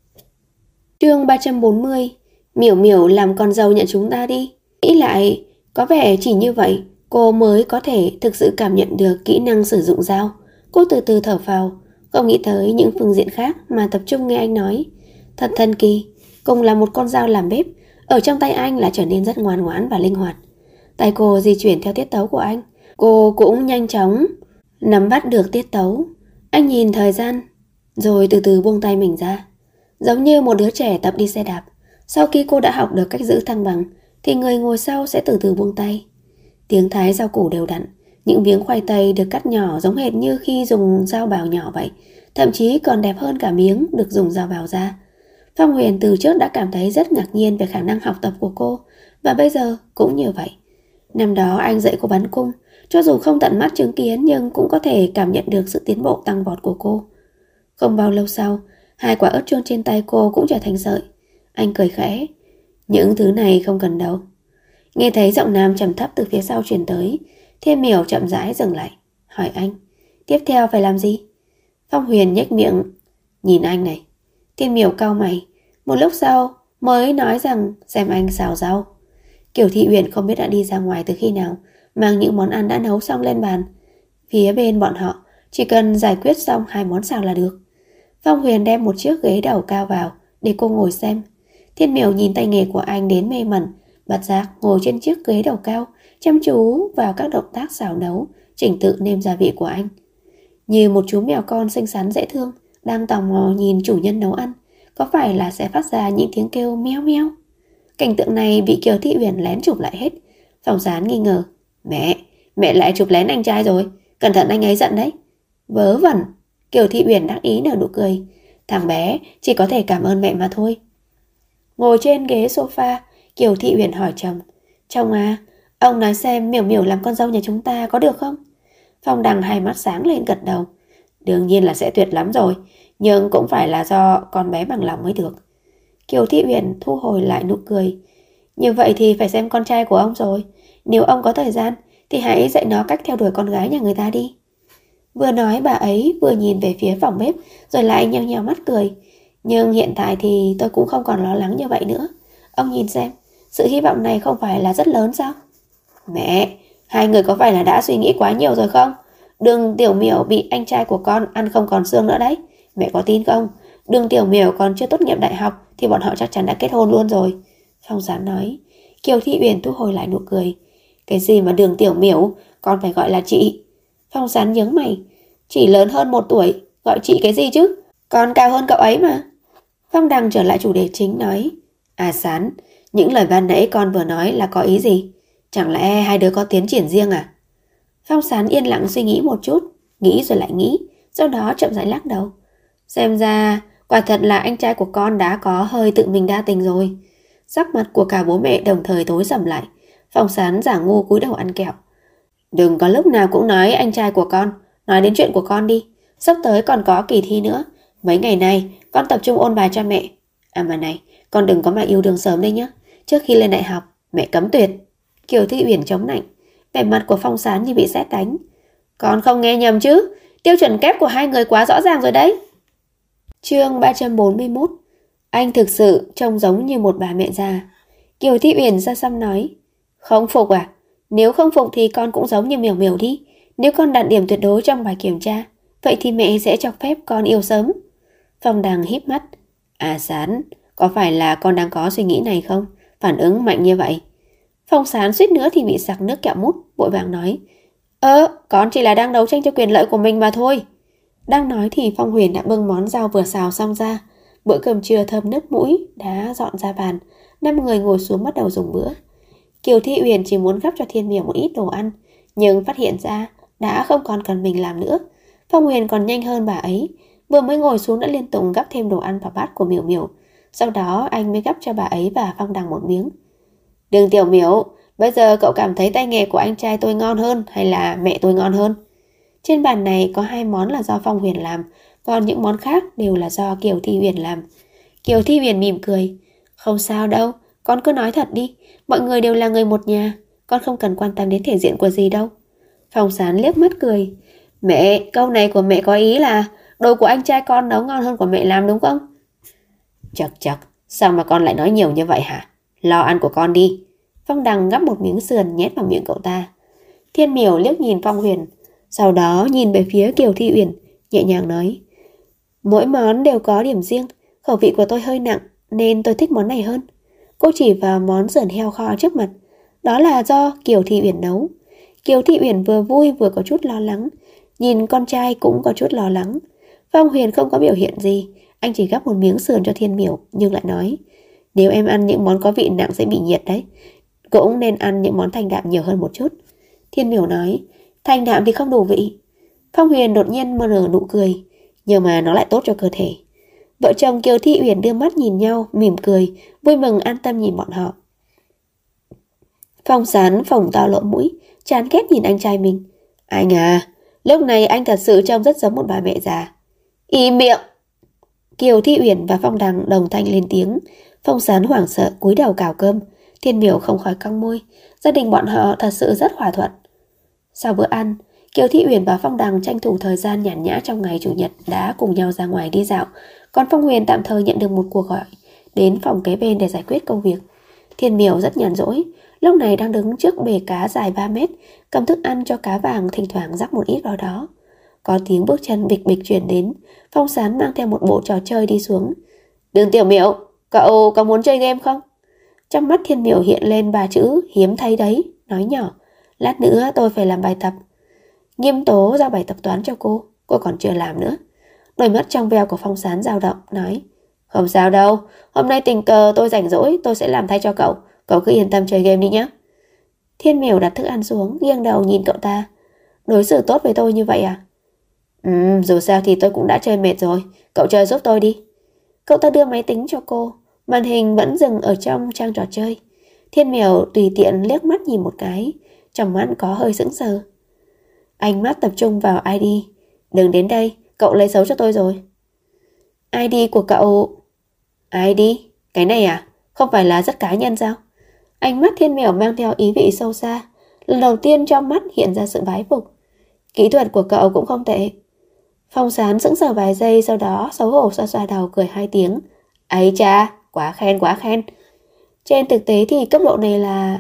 Chương 340. Miểu Miểu làm con dâu nhận chúng ta đi. Nghĩ lại, có vẻ chỉ như vậy cô mới có thể thực sự cảm nhận được kỹ năng sử dụng dao. Cô từ từ thở phào, không nghĩ tới những phương diện khác mà tập trung nghe anh nói. Thật thần kỳ, cùng là một con dao làm bếp, ở trong tay anh lại trở nên rất ngoan ngoãn và linh hoạt. Tay cô di chuyển theo tiết tấu của anh, cô cũng nhanh chóng nắm bắt được tiết tấu. Anh nhìn thời gian, rồi từ từ buông tay mình ra. Giống như một đứa trẻ tập đi xe đạp, sau khi cô đã học được cách giữ thăng bằng, thì người ngồi sau sẽ từ từ buông tay. Tiếng thái rau củ đều đặn, những miếng khoai tây được cắt nhỏ giống hệt như khi dùng dao bào nhỏ vậy, thậm chí còn đẹp hơn cả miếng được dùng dao bào ra. Phong Huyền từ trước đã cảm thấy rất ngạc nhiên về khả năng học tập của cô, và bây giờ cũng như vậy. Năm đó anh dạy cô bắn cung, cho dù không tận mắt chứng kiến nhưng cũng có thể cảm nhận được sự tiến bộ tăng vọt của cô. Không bao lâu sau, 2 quả ớt chuông trên tay cô cũng trở thành sợi. Anh cười khẽ. Những thứ này không cần đâu. Nghe thấy giọng nam trầm thấp từ phía sau truyền tới, Thiên Miểu chậm rãi dừng lại, hỏi anh. Tiếp theo phải làm gì? Phong Huyền nhếch miệng, nhìn anh này. Thiên Miểu cau mày, một lúc sau mới nói rằng xem anh xào rau. Kiều Thị Uyển không biết đã đi ra ngoài từ khi nào, mang những món ăn đã nấu xong lên bàn. Phía bên bọn họ chỉ cần giải quyết xong 2 món xào là được. Phong Huyền đem một chiếc ghế đầu cao vào để cô ngồi xem. Thiên Miểu nhìn tay nghề của anh đến mê mẩn, bật giác ngồi trên chiếc ghế đầu cao, chăm chú vào các động tác xào nấu, chỉnh tự nêm gia vị của anh. Như một chú mèo con xinh xắn dễ thương, đang tò mò nhìn chủ nhân nấu ăn, có phải là sẽ phát ra những tiếng kêu meo meo? Cảnh tượng này bị Kiều Thị Uyển lén chụp lại hết. Phong Sán nghi ngờ. Mẹ lại chụp lén anh trai rồi, cẩn thận anh ấy giận đấy. Vớ vẩn. Kiều Thị Uyển đắc ý nở nụ cười. Thằng bé chỉ có thể cảm ơn mẹ mà thôi. Ngồi trên ghế sofa, Kiều Thị Uyển hỏi chồng. Chồng à, ông nói xem Miểu Miểu làm con dâu nhà chúng ta có được không? Phong Đằng hai mắt sáng lên gật đầu. Đương nhiên là sẽ tuyệt lắm rồi, nhưng cũng phải là do con bé bằng lòng mới được. Kiều Thị Uyển thu hồi lại nụ cười. Như vậy thì phải xem con trai của ông rồi. Nếu ông có thời gian thì hãy dạy nó cách theo đuổi con gái nhà người ta đi. Vừa nói bà ấy vừa nhìn về phía phòng bếp, rồi lại nheo nheo mắt cười. Nhưng hiện tại thì tôi cũng không còn lo lắng như vậy nữa. Ông nhìn xem, sự hy vọng này không phải là rất lớn sao? Mẹ, hai người có phải là đã suy nghĩ quá nhiều rồi không? Đường Tiểu Miểu bị anh trai của con ăn không còn xương nữa đấy. Mẹ có tin không? Đường Tiểu Miểu còn chưa tốt nghiệp đại học thì bọn họ chắc chắn đã kết hôn luôn rồi. Phong Gián nói. Kiều Thị Uyển thu hồi lại nụ cười. Cái gì mà Đường Tiểu Miểu, con phải gọi là chị. Phong Gián nhướng mày. Chỉ lớn hơn 1 tuổi, gọi chị cái gì chứ? Con cao hơn cậu ấy mà. Phong Đằng trở lại chủ đề chính nói. À Sán, những lời ban nãy con vừa nói là có ý gì? Chẳng lẽ hai đứa có tiến triển riêng à? Phong Sán yên lặng suy nghĩ một chút, nghĩ rồi lại nghĩ, sau đó chậm rãi lắc đầu. Xem ra, quả thật là anh trai của con đã có hơi tự mình đa tình rồi. Sắc mặt của cả bố mẹ đồng thời tối sầm lại. Phong Sán giả ngu cúi đầu ăn kẹo. Đừng có lúc nào cũng nói anh trai của con, nói đến chuyện của con đi. Sắp tới còn có kỳ thi nữa. Mấy ngày nay, con tập trung ôn bài cho mẹ. À mà này, con đừng có mà yêu đương sớm đấy nhé. Trước khi lên đại học, mẹ cấm tuyệt. Kiều Thị Uyển chống nạnh. Vẻ mặt của Phong Sán như bị sét đánh. Con không nghe nhầm chứ? Tiêu chuẩn kép của hai người quá rõ ràng rồi đấy. Chương 341. Anh thực sự trông giống như một bà mẹ già. Kiều Thị Uyển ra xăm nói. Không phục à? Nếu không phục thì con cũng giống như Miểu Miểu đi. Nếu con đạt điểm tuyệt đối trong bài kiểm tra, vậy thì mẹ sẽ cho phép con yêu sớm. Phong Đằng híp mắt. À Sán, có phải là con đang có suy nghĩ này không? Phản ứng mạnh như vậy. Phong Sán suýt nữa thì bị sặc nước kẹo mút, vội vàng nói: Con chỉ là đang đấu tranh cho quyền lợi của mình mà thôi. Đang nói thì Phong Huyền đã bưng món rau vừa xào xong ra. Bữa cơm trưa thơm nức mũi đã dọn ra bàn, 5 người ngồi xuống bắt đầu dùng bữa. Kiều Thi Uyển chỉ muốn gắp cho Thiên Miểu một ít đồ ăn, nhưng phát hiện ra đã không còn cần mình làm nữa. Phong Huyền còn nhanh hơn bà ấy, vừa mới ngồi xuống đã liên tục gắp thêm đồ ăn vào bát của Miểu Miểu. Sau đó anh mới gắp cho bà ấy và Phong Đằng một miếng. Đường Tiểu Miểu, bây giờ cậu cảm thấy tay nghề của anh trai tôi ngon hơn hay là mẹ tôi ngon hơn? Trên bàn này có 2 món là do Phong Huyền làm, còn những món khác đều là do Kiều Thi Uyển làm. Kiều Thi Uyển mỉm cười: Không sao đâu, con cứ nói thật đi, mọi người đều là người một nhà, con không cần quan tâm đến thể diện của gì đâu. Phong Sán liếc mắt cười: Mẹ, câu này của mẹ có ý là đồ của anh trai con nấu ngon hơn của mẹ làm đúng không? Chật chật, sao mà con lại nói nhiều như vậy hả? Lo ăn của con đi. Phong Đằng gắp một miếng sườn nhét vào miệng cậu ta. Thiên Miểu liếc nhìn Phong Huyền, sau đó nhìn về phía Kiều Thi Uyển, nhẹ nhàng nói: Mỗi món đều có điểm riêng, khẩu vị của tôi hơi nặng nên tôi thích món này hơn. Cô chỉ vào món sườn heo kho trước mặt. Đó là do Kiều Thi Uyển nấu. Kiều Thi Uyển vừa vui vừa có chút lo lắng, nhìn con trai cũng có chút lo lắng. Phong Huyền không có biểu hiện gì, anh chỉ gắp một miếng sườn cho Thiên Miểu nhưng lại nói: Nếu em ăn những món có vị nặng sẽ bị nhiệt đấy, cũng nên ăn những món thanh đạm nhiều hơn một chút. Thiên Miểu nói: Thanh đạm thì không đủ vị. Phong Huyền đột nhiên nở nụ cười, nhưng mà nó lại tốt cho cơ thể. Vợ chồng Kiều Thi Uyển đưa mắt nhìn nhau, mỉm cười, vui mừng an tâm nhìn bọn họ. Phong Sán phồng to lỗ mũi, chán ghét nhìn anh trai mình. Anh à, lúc này anh thật sự trông rất giống một bà mẹ già. Im miệng! Kiều Thi Uyển và Phong Đằng đồng thanh lên tiếng. Phong Sán hoảng sợ cúi đầu cào cơm. Thiên Miểu không khỏi cong môi. Gia đình bọn họ thật sự rất hòa thuận. Sau bữa ăn, Kiều Thi Uyển và Phong Đằng tranh thủ thời gian nhàn nhã trong ngày chủ nhật đã cùng nhau ra ngoài đi dạo. Còn Phong Huyền tạm thời nhận được một cuộc gọi đến phòng kế bên để giải quyết công việc. Thiên Miểu rất nhàn rỗi, lúc này đang đứng trước bể cá dài 3 mét, cầm thức ăn cho cá vàng, thỉnh thoảng rắc một ít vào đó. Có tiếng bước chân bịch bịch chuyển đến. Phong Sán mang theo một bộ trò chơi đi xuống. Đường Tiểu Miểu, cậu có muốn chơi game không? Trong mắt Thiên Miểu hiện lên 3 chữ hiếm thấy đấy, nói nhỏ: Lát nữa tôi phải làm bài tập. Nghiêm tố giao bài tập toán cho cô còn chưa làm nữa. Đôi mắt trong veo của Phong Sán dao động, nói: Không sao đâu, hôm nay tình cờ tôi rảnh rỗi, tôi sẽ làm thay cho cậu. Cậu cứ yên tâm chơi game đi nhé. Thiên Miểu đặt thức ăn xuống, nghiêng đầu nhìn cậu ta. Đối xử tốt với tôi như vậy à? Dù sao thì tôi cũng đã chơi mệt rồi, cậu chơi giúp tôi đi. Cậu ta đưa máy tính cho cô, màn hình vẫn dừng ở trong trang trò chơi. Thiên Miểu tùy tiện liếc mắt nhìn một cái, trong mắt có hơi sững sờ. Ánh mắt tập trung vào ID. Đừng đến đây, cậu lấy xấu cho tôi rồi. ID của cậu... ID? Cái này à? Không phải là rất cá nhân sao? Ánh mắt Thiên Miểu mang theo ý vị sâu xa. Lần đầu tiên trong mắt hiện ra sự bái phục. Kỹ thuật của cậu cũng không tệ. Phong Sán sững sờ vài giây, sau đó xấu hổ xoa xoa đầu cười 2 tiếng. Ấy cha, quá khen quá khen. Trên thực tế thì cấp độ này là...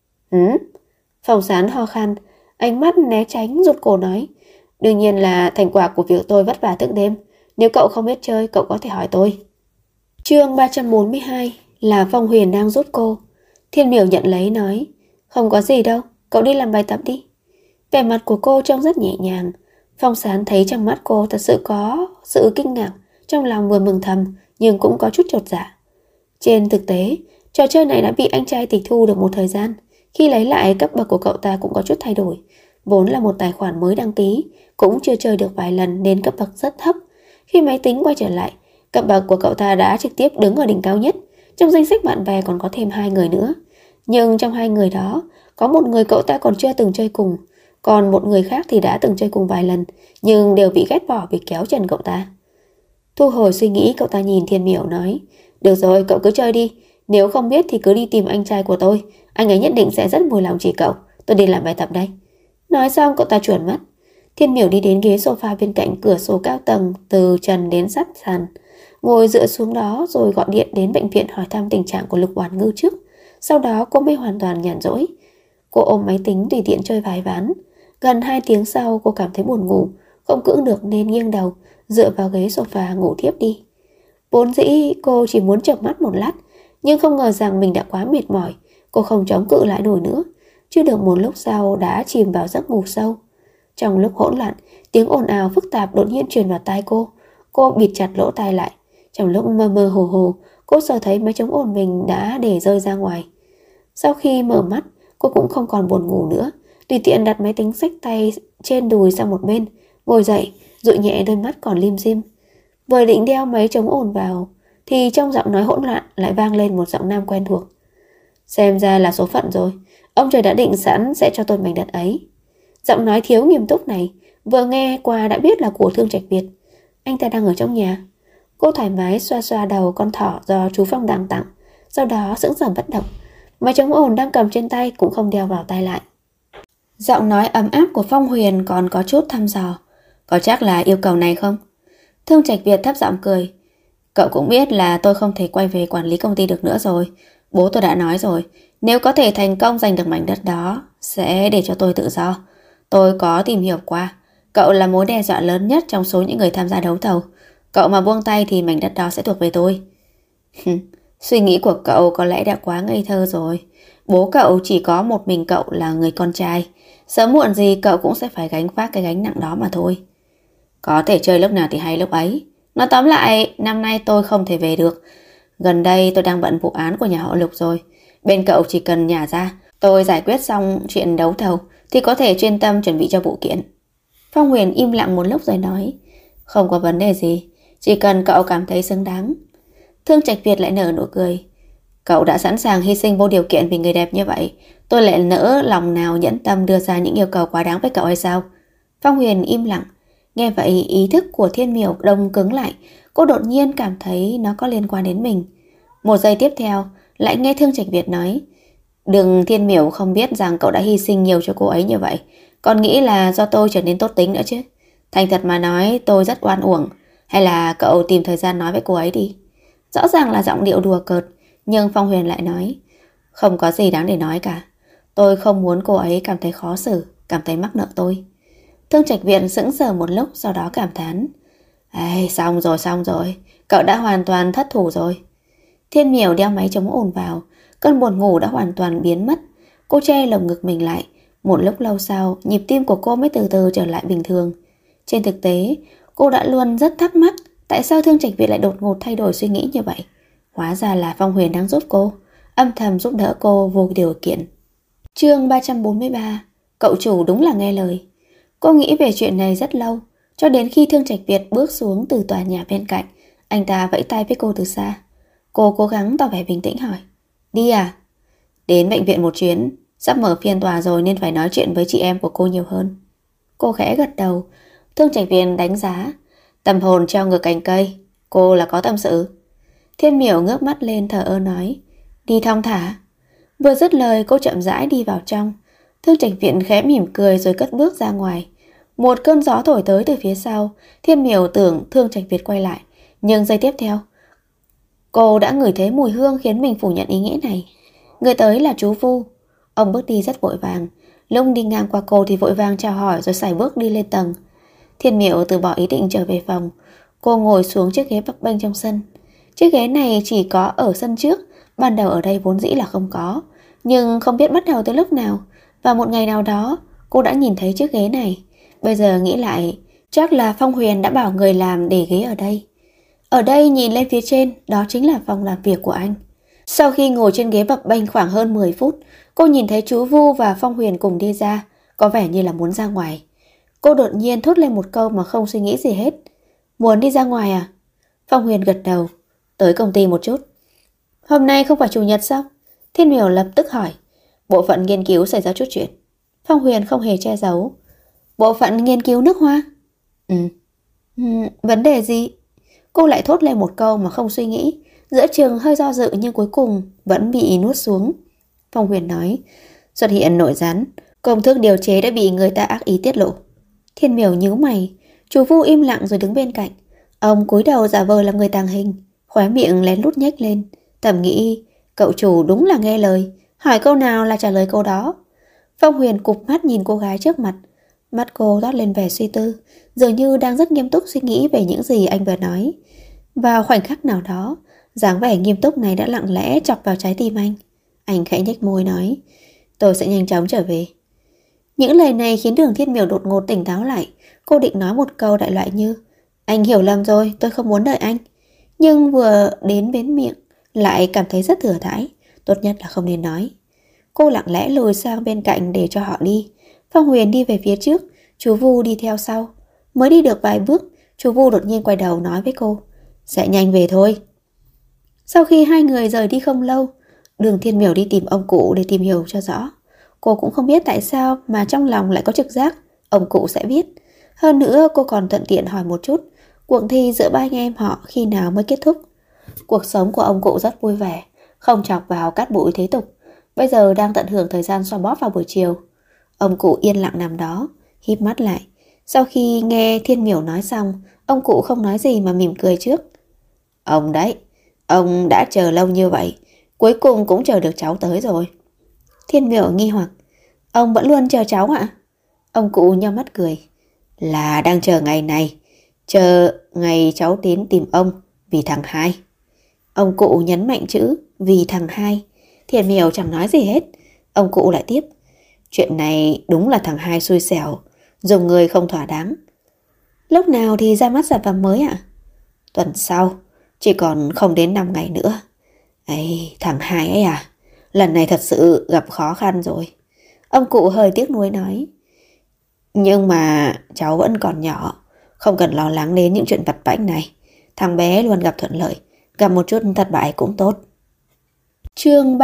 Phong Sán ho khan, ánh mắt né tránh, rụt cổ nói: Đương nhiên là thành quả của việc tôi vất vả thức đêm. Nếu cậu không biết chơi, cậu có thể hỏi tôi. Chương 342 là Phong Huyền đang giúp cô. Thiên Miểu nhận lấy nói: Không có gì đâu, cậu đi làm bài tập đi. Vẻ mặt của cô trông rất nhẹ nhàng. Phong Sán thấy trong mắt cô thật sự có sự kinh ngạc, trong lòng vừa mừng thầm nhưng cũng có chút chột dạ. Trên thực tế, trò chơi này đã bị anh trai tịch thu được một thời gian. Khi lấy lại, cấp bậc của cậu ta cũng có chút thay đổi. Vốn là một tài khoản mới đăng ký, cũng chưa chơi được vài lần nên cấp bậc rất thấp. Khi máy tính quay trở lại, cấp bậc của cậu ta đã trực tiếp đứng ở đỉnh cao nhất. Trong danh sách bạn bè còn có thêm 2 người nữa. Nhưng trong 2 người đó, có một người cậu ta còn chưa từng chơi cùng, còn một người khác thì đã từng chơi cùng vài lần, nhưng đều bị ghét bỏ vì kéo chân cậu ta. Thu hồi suy nghĩ, cậu ta nhìn Thiên Miểu nói: Được rồi, cậu cứ chơi đi. Nếu không biết thì cứ đi tìm anh trai của tôi. Anh ấy nhất định sẽ rất vui lòng chỉ cậu. Tôi đi làm bài tập đây. Nói xong cậu ta chuẩn mắt. Thiên Miểu đi đến ghế sofa bên cạnh cửa sổ cao tầng, từ trần đến sắt sàn, ngồi dựa xuống đó rồi gọi điện đến bệnh viện hỏi thăm tình trạng của Lục Oản Ngư trước. Sau đó cô mới hoàn toàn nhàn rỗi. Cô ôm máy tính tùy tiện chơi vài ván. Gần 2 tiếng sau cô cảm thấy buồn ngủ, không cưỡng được nên nghiêng đầu, dựa vào ghế sofa ngủ thiếp đi. Vốn dĩ cô chỉ muốn chợp mắt một lát, nhưng không ngờ rằng mình đã quá mệt mỏi. Cô không chống cự lại nổi nữa. Chưa được một lúc sau đã chìm vào giấc ngủ sâu. Trong lúc hỗn loạn, tiếng ồn ào phức tạp đột nhiên truyền vào tai cô. Cô bịt chặt lỗ tai lại. Trong lúc mơ mơ hồ hồ, cô sờ thấy máy chống ồn mình đã để rơi ra ngoài. Sau khi mở mắt, cô cũng không còn buồn ngủ nữa. Tùy tiện đặt máy tính xách tay trên đùi sang một bên, ngồi dậy, dụi nhẹ đôi mắt còn lim dim. Vừa định đeo máy chống ồn vào, thì trong giọng nói hỗn loạn lại vang lên một giọng nam quen thuộc. Xem ra là số phận rồi, ông trời đã định sẵn sẽ cho tôi mảnh đất ấy. Giọng nói thiếu nghiêm túc này, vừa nghe qua đã biết là của Thương Trạch Việt. Anh ta đang ở trong nhà. Cô thoải mái xoa xoa đầu con thỏ do chú Phong đang tặng, sau đó sững sờ bất động. Máy chống ồn đang cầm trên tay cũng không đeo vào tay lại. Giọng nói ấm áp của Phong Huyền còn có chút thăm dò. Có chắc là yêu cầu này không? Thương Trạch Việt thấp giọng cười. Cậu cũng biết là tôi không thể quay về quản lý công ty được nữa rồi. Bố tôi đã nói rồi, nếu có thể thành công giành được mảnh đất đó, sẽ để cho tôi tự do. Tôi có tìm hiểu qua, cậu là mối đe dọa lớn nhất trong số những người tham gia đấu thầu. Cậu mà buông tay thì mảnh đất đó sẽ thuộc về tôi. Suy nghĩ của cậu có lẽ đã quá ngây thơ rồi. Bố cậu chỉ có một mình cậu là người con trai. Sớm muộn gì cậu cũng sẽ phải gánh vác cái gánh nặng đó mà thôi. Có thể chơi lúc nào thì hay lúc ấy. Nói tóm lại, năm nay tôi không thể về được. Gần đây tôi đang bận vụ án của nhà họ Lục rồi. Bên cậu chỉ cần nhả ra, tôi giải quyết xong chuyện đấu thầu thì có thể chuyên tâm chuẩn bị cho vụ kiện. Phong Huyền im lặng một lúc rồi nói, không có vấn đề gì, chỉ cần cậu cảm thấy xứng đáng. Thương Trạch Việt lại nở nụ cười. Cậu đã sẵn sàng hy sinh vô điều kiện vì người đẹp như vậy, tôi lại nỡ lòng nào nhẫn tâm đưa ra những yêu cầu quá đáng với cậu hay sao? Phong Huyền im lặng. Nghe vậy ý thức của Thiên Miểu đông cứng lại. Cô đột nhiên cảm thấy nó có liên quan đến mình. Một giây tiếp theo lại nghe Thương Trạch Việt nói, đừng, Thiên Miểu không biết rằng cậu đã hy sinh nhiều cho cô ấy như vậy, còn nghĩ là do tôi trở nên tốt tính nữa chứ. Thành thật mà nói, tôi rất oan uổng. Hay là cậu tìm thời gian nói với cô ấy đi. Rõ ràng là giọng điệu đùa cợt, nhưng Phong Huyền lại nói, không có gì đáng để nói cả. Tôi không muốn cô ấy cảm thấy khó xử, cảm thấy mắc nợ tôi. Thương Trạch Viện sững sờ một lúc, sau đó cảm thán, xong rồi, cậu đã hoàn toàn thất thủ rồi. Thiên Miểu đeo máy chống ồn vào, cơn buồn ngủ đã hoàn toàn biến mất. Cô che lồng ngực mình lại. Một lúc lâu sau, nhịp tim của cô mới từ từ trở lại bình thường. Trên thực tế, cô đã luôn rất thắc mắc tại sao Thương Trạch Việt lại đột ngột thay đổi suy nghĩ như vậy. Hóa ra là Phong Huyền đang giúp cô, âm thầm giúp đỡ cô vô điều kiện. Chương 343. Cậu chủ đúng là nghe lời. Cô nghĩ về chuyện này rất lâu, cho đến khi Thương Trạch Việt bước xuống từ tòa nhà bên cạnh. Anh ta vẫy tay với cô từ xa. Cô cố gắng tỏ vẻ bình tĩnh hỏi, đi à? Đến bệnh viện một chuyến, sắp mở phiên tòa rồi nên phải nói chuyện với chị em của cô nhiều hơn. Cô khẽ gật đầu. Thương Trạch Việt đánh giá, tâm hồn treo ngược cành cây, cô là có tâm sự. Thiên Miểu ngước mắt lên thờ ơ nói, đi thong thả. Vừa dứt lời cô chậm rãi đi vào trong. Thương Trạch Viện khẽ mỉm cười rồi cất bước ra ngoài. Một cơn gió thổi tới từ phía sau. Thiên Miểu tưởng Thương Trạch Việt quay lại, nhưng giây tiếp theo cô đã ngửi thấy mùi hương khiến mình phủ nhận ý nghĩa này. Người tới là chú Vu. Ông bước đi rất vội vàng. Lúc đi ngang qua cô thì vội vàng chào hỏi rồi sải bước đi lên tầng. Thiên Miểu từ bỏ ý định trở về phòng. Cô ngồi xuống chiếc ghế bập bênh trong sân. Chiếc ghế này chỉ có ở sân trước, ban đầu ở đây vốn dĩ là không có. Nhưng không biết bắt đầu từ lúc nào, và một ngày nào đó cô đã nhìn thấy chiếc ghế này. Bây giờ nghĩ lại, chắc là Phong Huyền đã bảo người làm để ghế ở đây. Ở đây nhìn lên phía trên, đó chính là phòng làm việc của anh. Sau khi ngồi trên ghế bập bênh khoảng hơn 10 phút, cô nhìn thấy chú Vu và Phong Huyền cùng đi ra, có vẻ như là muốn ra ngoài. Cô đột nhiên thốt lên một câu mà không suy nghĩ gì hết. Muốn đi ra ngoài à? Phong Huyền gật đầu. Tới công ty một chút. Hôm nay không phải chủ nhật sao? Thiên Miểu lập tức hỏi. Bộ phận nghiên cứu xảy ra chút chuyện. Phong Huyền không hề che giấu. Bộ phận nghiên cứu nước hoa? Vấn đề gì? Cô lại thốt lên một câu mà không suy nghĩ. Giữa chừng hơi do dự nhưng cuối cùng vẫn bị nuốt xuống. Phong Huyền nói, xuất hiện nội gián, công thức điều chế đã bị người ta ác ý tiết lộ. Thiên Miểu nhíu mày. Chú Vu im lặng rồi đứng bên cạnh. Ông cúi đầu giả vờ làm người tàng hình, khóe miệng lén lút nhếch lên. Thầm nghĩ, cậu chủ đúng là nghe lời, hỏi câu nào là trả lời câu đó. Phong Huyền cụp mắt nhìn cô gái trước mặt. Mắt cô toát lên vẻ suy tư, dường như đang rất nghiêm túc suy nghĩ về những gì anh vừa nói. Vào khoảnh khắc nào đó, dáng vẻ nghiêm túc này đã lặng lẽ chọc vào trái tim anh. Anh khẽ nhếch môi nói, tôi sẽ nhanh chóng trở về. Những lời này khiến Đường Thiên Miểu đột ngột tỉnh táo lại. Cô định nói một câu đại loại như, anh hiểu lầm rồi, tôi không muốn đợi anh. Nhưng vừa đến bến miệng, lại cảm thấy rất thừa thãi, tốt nhất là không nên nói. Cô lặng lẽ lùi sang bên cạnh để cho họ đi. Phong Huyền đi về phía trước, chú Vu đi theo sau. Mới đi được vài bước, chú Vu đột nhiên quay đầu nói với cô, sẽ nhanh về thôi. Sau khi hai người rời đi không lâu, Đường Thiên Miểu đi tìm ông cụ để tìm hiểu cho rõ. Cô cũng không biết tại sao mà trong lòng lại có trực giác ông cụ sẽ biết. Hơn nữa cô còn thuận tiện hỏi một chút cuộc thi giữa ba anh em họ khi nào mới kết thúc. Cuộc sống của ông cụ rất vui vẻ, không chọc vào cát bụi thế tục. Bây giờ đang tận hưởng thời gian xoa bóp vào buổi chiều. Ông cụ yên lặng nằm đó, híp mắt lại. Sau khi nghe Thiên Miểu nói xong, ông cụ không nói gì mà mỉm cười trước. Ông đấy, ông đã chờ lâu như vậy, cuối cùng cũng chờ được cháu tới rồi. Thiên Miểu nghi hoặc, ông vẫn luôn chờ cháu ạ? Ông cụ nheo mắt cười, là đang chờ ngày này, chờ ngày cháu đến tìm ông vì thằng hai. Ông cụ nhấn mạnh chữ vì thằng hai. Thiên Miểu chẳng nói gì hết. Ông cụ lại tiếp, chuyện này đúng là thằng hai xui xẻo, dùng người không thỏa đáng. Lúc nào thì ra mắt sản phẩm mới ạ? Tuần sau, chỉ còn không đến 5 ngày nữa. Ấy, thằng hai ấy à, lần này thật sự gặp khó khăn rồi. Ông cụ hơi tiếc nuối nói, nhưng mà cháu vẫn còn nhỏ, không cần lo lắng đến những chuyện vặt vãnh này. Thằng bé luôn gặp thuận lợi, gặp một chút thất bại cũng tốt. Chương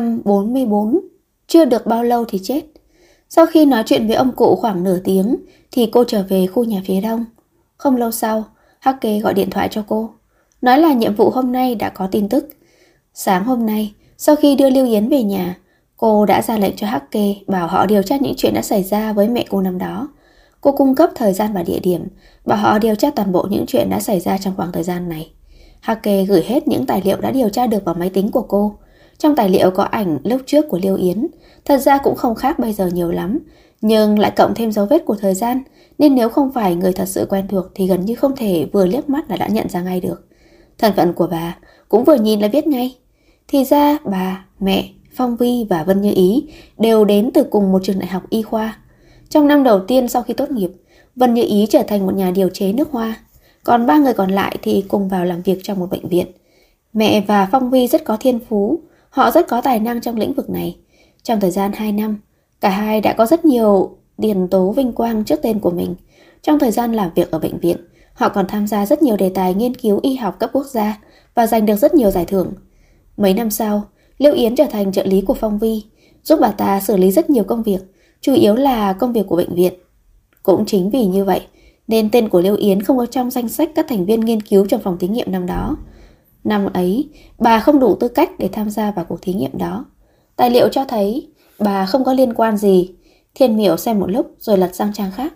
344. Chưa được bao lâu thì chết. Sau khi nói chuyện với ông cụ khoảng nửa tiếng thì cô trở về khu nhà phía đông. Không lâu sau, Hắc Kê gọi điện thoại cho cô, nói là nhiệm vụ hôm nay đã có tin tức. Sáng hôm nay, sau khi đưa Lưu Yến về nhà, cô đã ra lệnh cho Hắc Kê bảo họ điều tra những chuyện đã xảy ra với mẹ cô năm đó. Cô cung cấp thời gian và địa điểm, bảo họ điều tra toàn bộ những chuyện đã xảy ra trong khoảng thời gian này. Hắc Kê gửi hết những tài liệu đã điều tra được vào máy tính của cô. Trong tài liệu có ảnh lúc trước của Lưu Yến, thật ra cũng không khác bây giờ nhiều lắm, nhưng lại cộng thêm dấu vết của thời gian, nên nếu không phải người thật sự quen thuộc thì gần như không thể vừa liếc mắt là đã nhận ra ngay được. Thân phận của bà cũng vừa nhìn là biết ngay. Thì ra bà, mẹ, Phong Vi và Vân Như Ý đều đến từ cùng một trường đại học y khoa. Trong năm đầu tiên sau khi tốt nghiệp, Vân Như Ý trở thành một nhà điều chế nước hoa, còn 3 người còn lại thì cùng vào làm việc trong một bệnh viện. Mẹ và Phong Vi rất có thiên phú, họ rất có tài năng trong lĩnh vực này. Trong thời gian 2 năm, cả hai đã có rất nhiều điền tố vinh quang trước tên của mình. Trong thời gian làm việc ở bệnh viện, họ còn tham gia rất nhiều đề tài nghiên cứu y học cấp quốc gia và giành được rất nhiều giải thưởng. Mấy năm sau, Lưu Yến trở thành trợ lý của Phong Vi, giúp bà ta xử lý rất nhiều công việc, chủ yếu là công việc của bệnh viện. Cũng chính vì như vậy, nên tên của Lưu Yến không có trong danh sách các thành viên nghiên cứu trong phòng thí nghiệm năm đó. Năm ấy, bà không đủ tư cách để tham gia vào cuộc thí nghiệm đó. Tài liệu cho thấy bà không có liên quan gì. Thiên Miểu xem một lúc rồi lật sang trang khác.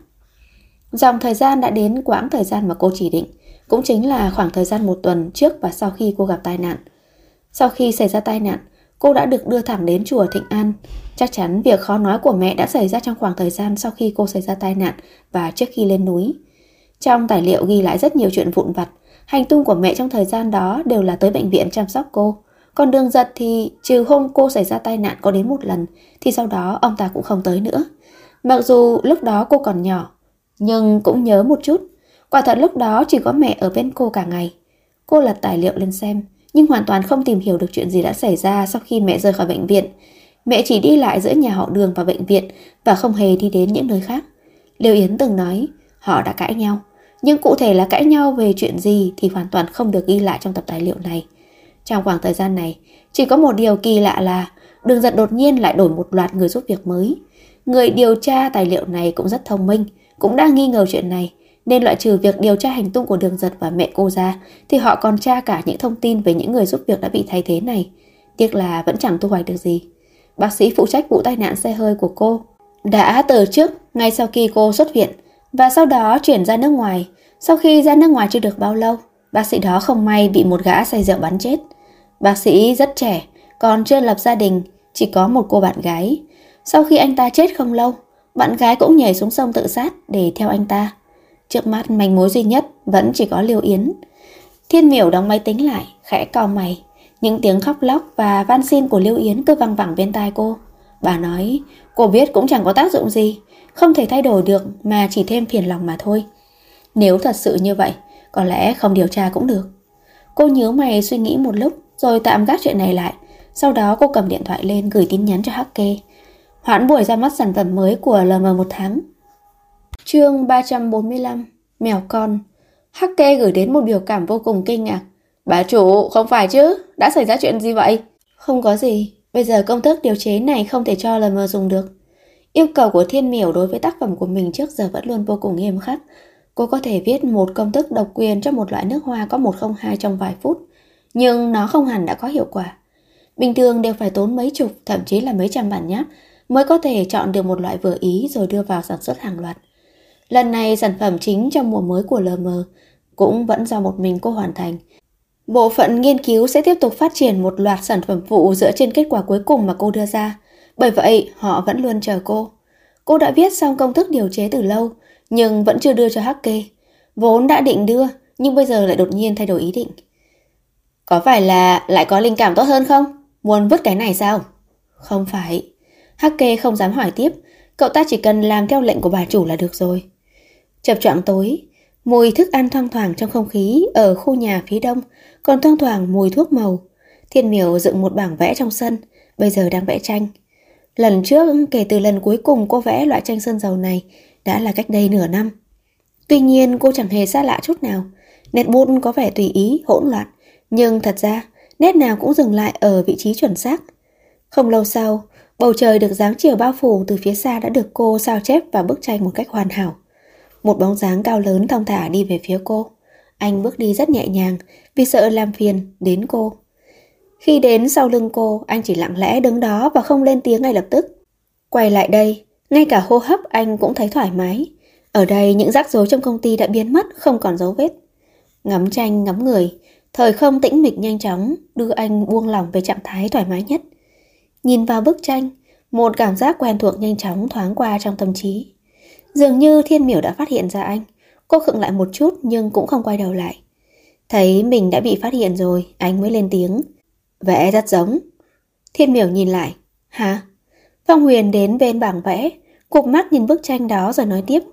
Dòng thời gian đã đến quãng thời gian mà cô chỉ định, cũng chính là khoảng thời gian 1 tuần trước và sau khi cô gặp tai nạn. Sau khi xảy ra tai nạn, cô đã được đưa thẳng đến chùa Thịnh An. Chắc chắn việc khó nói của mẹ đã xảy ra trong khoảng thời gian sau khi cô xảy ra tai nạn và trước khi lên núi. Trong tài liệu ghi lại rất nhiều chuyện vụn vặt. Hành tung của mẹ trong thời gian đó đều là tới bệnh viện chăm sóc cô. Còn Đường Giật thì trừ hôm cô xảy ra tai nạn có đến 1 lần, thì sau đó ông ta cũng không tới nữa. Mặc dù lúc đó cô còn nhỏ, nhưng cũng nhớ một chút. Quả thật lúc đó chỉ có mẹ ở bên cô cả ngày. Cô lật tài liệu lên xem, nhưng hoàn toàn không tìm hiểu được chuyện gì đã xảy ra sau khi mẹ rời khỏi bệnh viện. Mẹ chỉ đi lại giữa nhà họ Đường và bệnh viện và không hề đi đến những nơi khác. Lưu Yến từng nói họ đã cãi nhau, nhưng cụ thể là cãi nhau về chuyện gì thì hoàn toàn không được ghi lại trong tập tài liệu này. Trong khoảng thời gian này, chỉ có một điều kỳ lạ là Đường Giật đột nhiên lại đổi một loạt người giúp việc mới. Người điều tra tài liệu này cũng rất thông minh, cũng đang nghi ngờ chuyện này, nên loại trừ việc điều tra hành tung của Đường Giật và mẹ cô ra, thì họ còn tra cả những thông tin về những người giúp việc đã bị thay thế này. Tiếc là vẫn chẳng thu hoạch được gì. Bác sĩ phụ trách vụ tai nạn xe hơi của cô đã từ chức ngay sau khi cô xuất viện, và sau đó chuyển ra nước ngoài. Sau khi ra nước ngoài chưa được bao lâu, bác sĩ đó không may bị một gã say rượu bắn chết. Bác sĩ rất trẻ, còn chưa lập gia đình, chỉ có một cô bạn gái. Sau khi anh ta chết không lâu, bạn gái cũng nhảy xuống sông tự sát để theo anh ta. Trước mắt manh mối duy nhất vẫn chỉ có Lưu Yến. Thiên Miểu đóng máy tính lại, khẽ cau mày. Những tiếng khóc lóc và van xin của Lưu Yến cứ văng vẳng bên tai cô. Bà nói cô biết cũng chẳng có tác dụng gì, không thể thay đổi được mà chỉ thêm phiền lòng mà thôi. Nếu thật sự như vậy, có lẽ không điều tra cũng được. Cô nhíu mày suy nghĩ một lúc rồi tạm gác chuyện này lại. Sau đó cô cầm điện thoại lên gửi tin nhắn cho Hắc Kê, hoãn buổi ra mắt sản phẩm mới của LM một tháng. Chương 345. Mèo con. Hắc Kê gửi đến một biểu cảm vô cùng kinh ngạc. Bà chủ, không phải chứ? Đã xảy ra chuyện gì vậy? Không có gì. Bây giờ công thức điều chế này không thể cho LM dùng được. Yêu cầu của Thiên Miểu đối với tác phẩm của mình trước giờ vẫn luôn vô cùng nghiêm khắc. Cô có thể viết một công thức độc quyền cho một loại nước hoa có 102 trong vài phút, nhưng nó không hẳn đã có hiệu quả. Bình thường đều phải tốn mấy chục, thậm chí là mấy trăm bản nháp mới có thể chọn được một loại vừa ý rồi đưa vào sản xuất hàng loạt. Lần này sản phẩm chính trong mùa mới của LM cũng vẫn do một mình cô hoàn thành. Bộ phận nghiên cứu sẽ tiếp tục phát triển một loạt sản phẩm phụ dựa trên kết quả cuối cùng mà cô đưa ra. Bởi vậy họ vẫn luôn chờ cô. Cô đã viết xong công thức điều chế từ lâu, nhưng vẫn chưa đưa cho Hắc Kê. Vốn đã định đưa, nhưng bây giờ lại đột nhiên thay đổi ý định. Có phải là lại có linh cảm tốt hơn không? Muốn vứt cái này sao? Không phải. Hắc Kê không dám hỏi tiếp. Cậu ta chỉ cần làm theo lệnh của bà chủ là được rồi. Chập choạng tối, mùi thức ăn thoang thoảng trong không khí ở khu nhà phía đông, còn thoang thoảng mùi thuốc màu. Thiên Miểu dựng một bảng vẽ trong sân, bây giờ đang vẽ tranh. Lần trước, kể từ lần cuối cùng cô vẽ loại tranh sơn dầu này đã là cách đây nửa năm. Tuy nhiên cô chẳng hề xa lạ chút nào. Nét bút có vẻ tùy ý, hỗn loạn, nhưng thật ra nét nào cũng dừng lại ở vị trí chuẩn xác. Không lâu sau, bầu trời được dáng chiều bao phủ từ phía xa đã được cô sao chép vào bức tranh một cách hoàn hảo. Một bóng dáng cao lớn thong thả đi về phía cô. Anh bước đi rất nhẹ nhàng vì sợ làm phiền đến cô. Khi đến sau lưng cô, anh chỉ lặng lẽ đứng đó và không lên tiếng ngay lập tức. Quay lại đây, ngay cả hô hấp anh cũng thấy thoải mái. Ở đây những rắc rối trong công ty đã biến mất, không còn dấu vết. Ngắm tranh, ngắm người, thời không tĩnh mịch nhanh chóng đưa anh buông lỏng về trạng thái thoải mái nhất. Nhìn vào bức tranh, một cảm giác quen thuộc nhanh chóng thoáng qua trong tâm trí. Dường như Thiên Miểu đã phát hiện ra anh. Cô khựng lại một chút nhưng cũng không quay đầu lại. Thấy mình đã bị phát hiện rồi, anh mới lên tiếng. Vẽ rất giống. Thiên Miểu nhìn lại. Hả? Phong Huyền đến bên bảng vẽ, cụp mắt nhìn bức tranh đó rồi nói tiếp.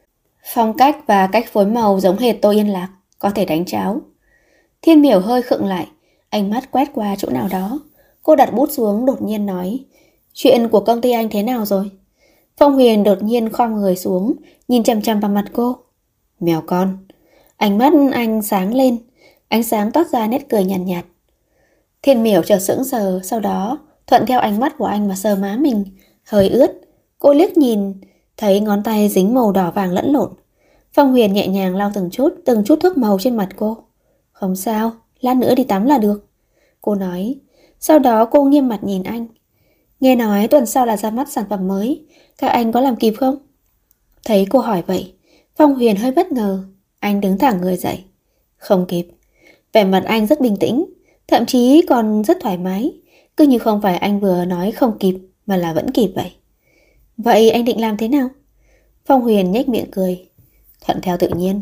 Phong cách và cách phối màu giống hệt Tô Yên Lạc, có thể đánh cháo. Thiên Miểu hơi khựng lại, ánh mắt quét qua chỗ nào đó. Cô đặt bút xuống đột nhiên nói. Chuyện của công ty anh thế nào rồi? Phong Huyền đột nhiên khom người xuống, nhìn chằm chằm vào mặt cô. Mèo con. Ánh mắt anh sáng lên, ánh sáng toát ra nét cười nhàn nhạt. Thiên Miểu chợt sững sờ, sau đó thuận theo ánh mắt của anh mà sờ má mình, hơi ướt. Cô liếc nhìn, thấy ngón tay dính màu đỏ vàng lẫn lộn. Phong Huyền nhẹ nhàng lau từng chút thuốc màu trên mặt cô. Không sao, lát nữa đi tắm là được, cô nói. Sau đó cô nghiêm mặt nhìn anh. Nghe nói tuần sau là ra mắt sản phẩm mới, các anh có làm kịp không? Thấy cô hỏi vậy, Phong Huyền hơi bất ngờ. Anh đứng thẳng người dậy. Không kịp. Vẻ mặt anh rất bình tĩnh, thậm chí còn rất thoải mái, cứ như không phải anh vừa nói không kịp mà là vẫn kịp vậy. Vậy anh định làm thế nào? Phong Huyền nhếch miệng cười. Thuận theo tự nhiên.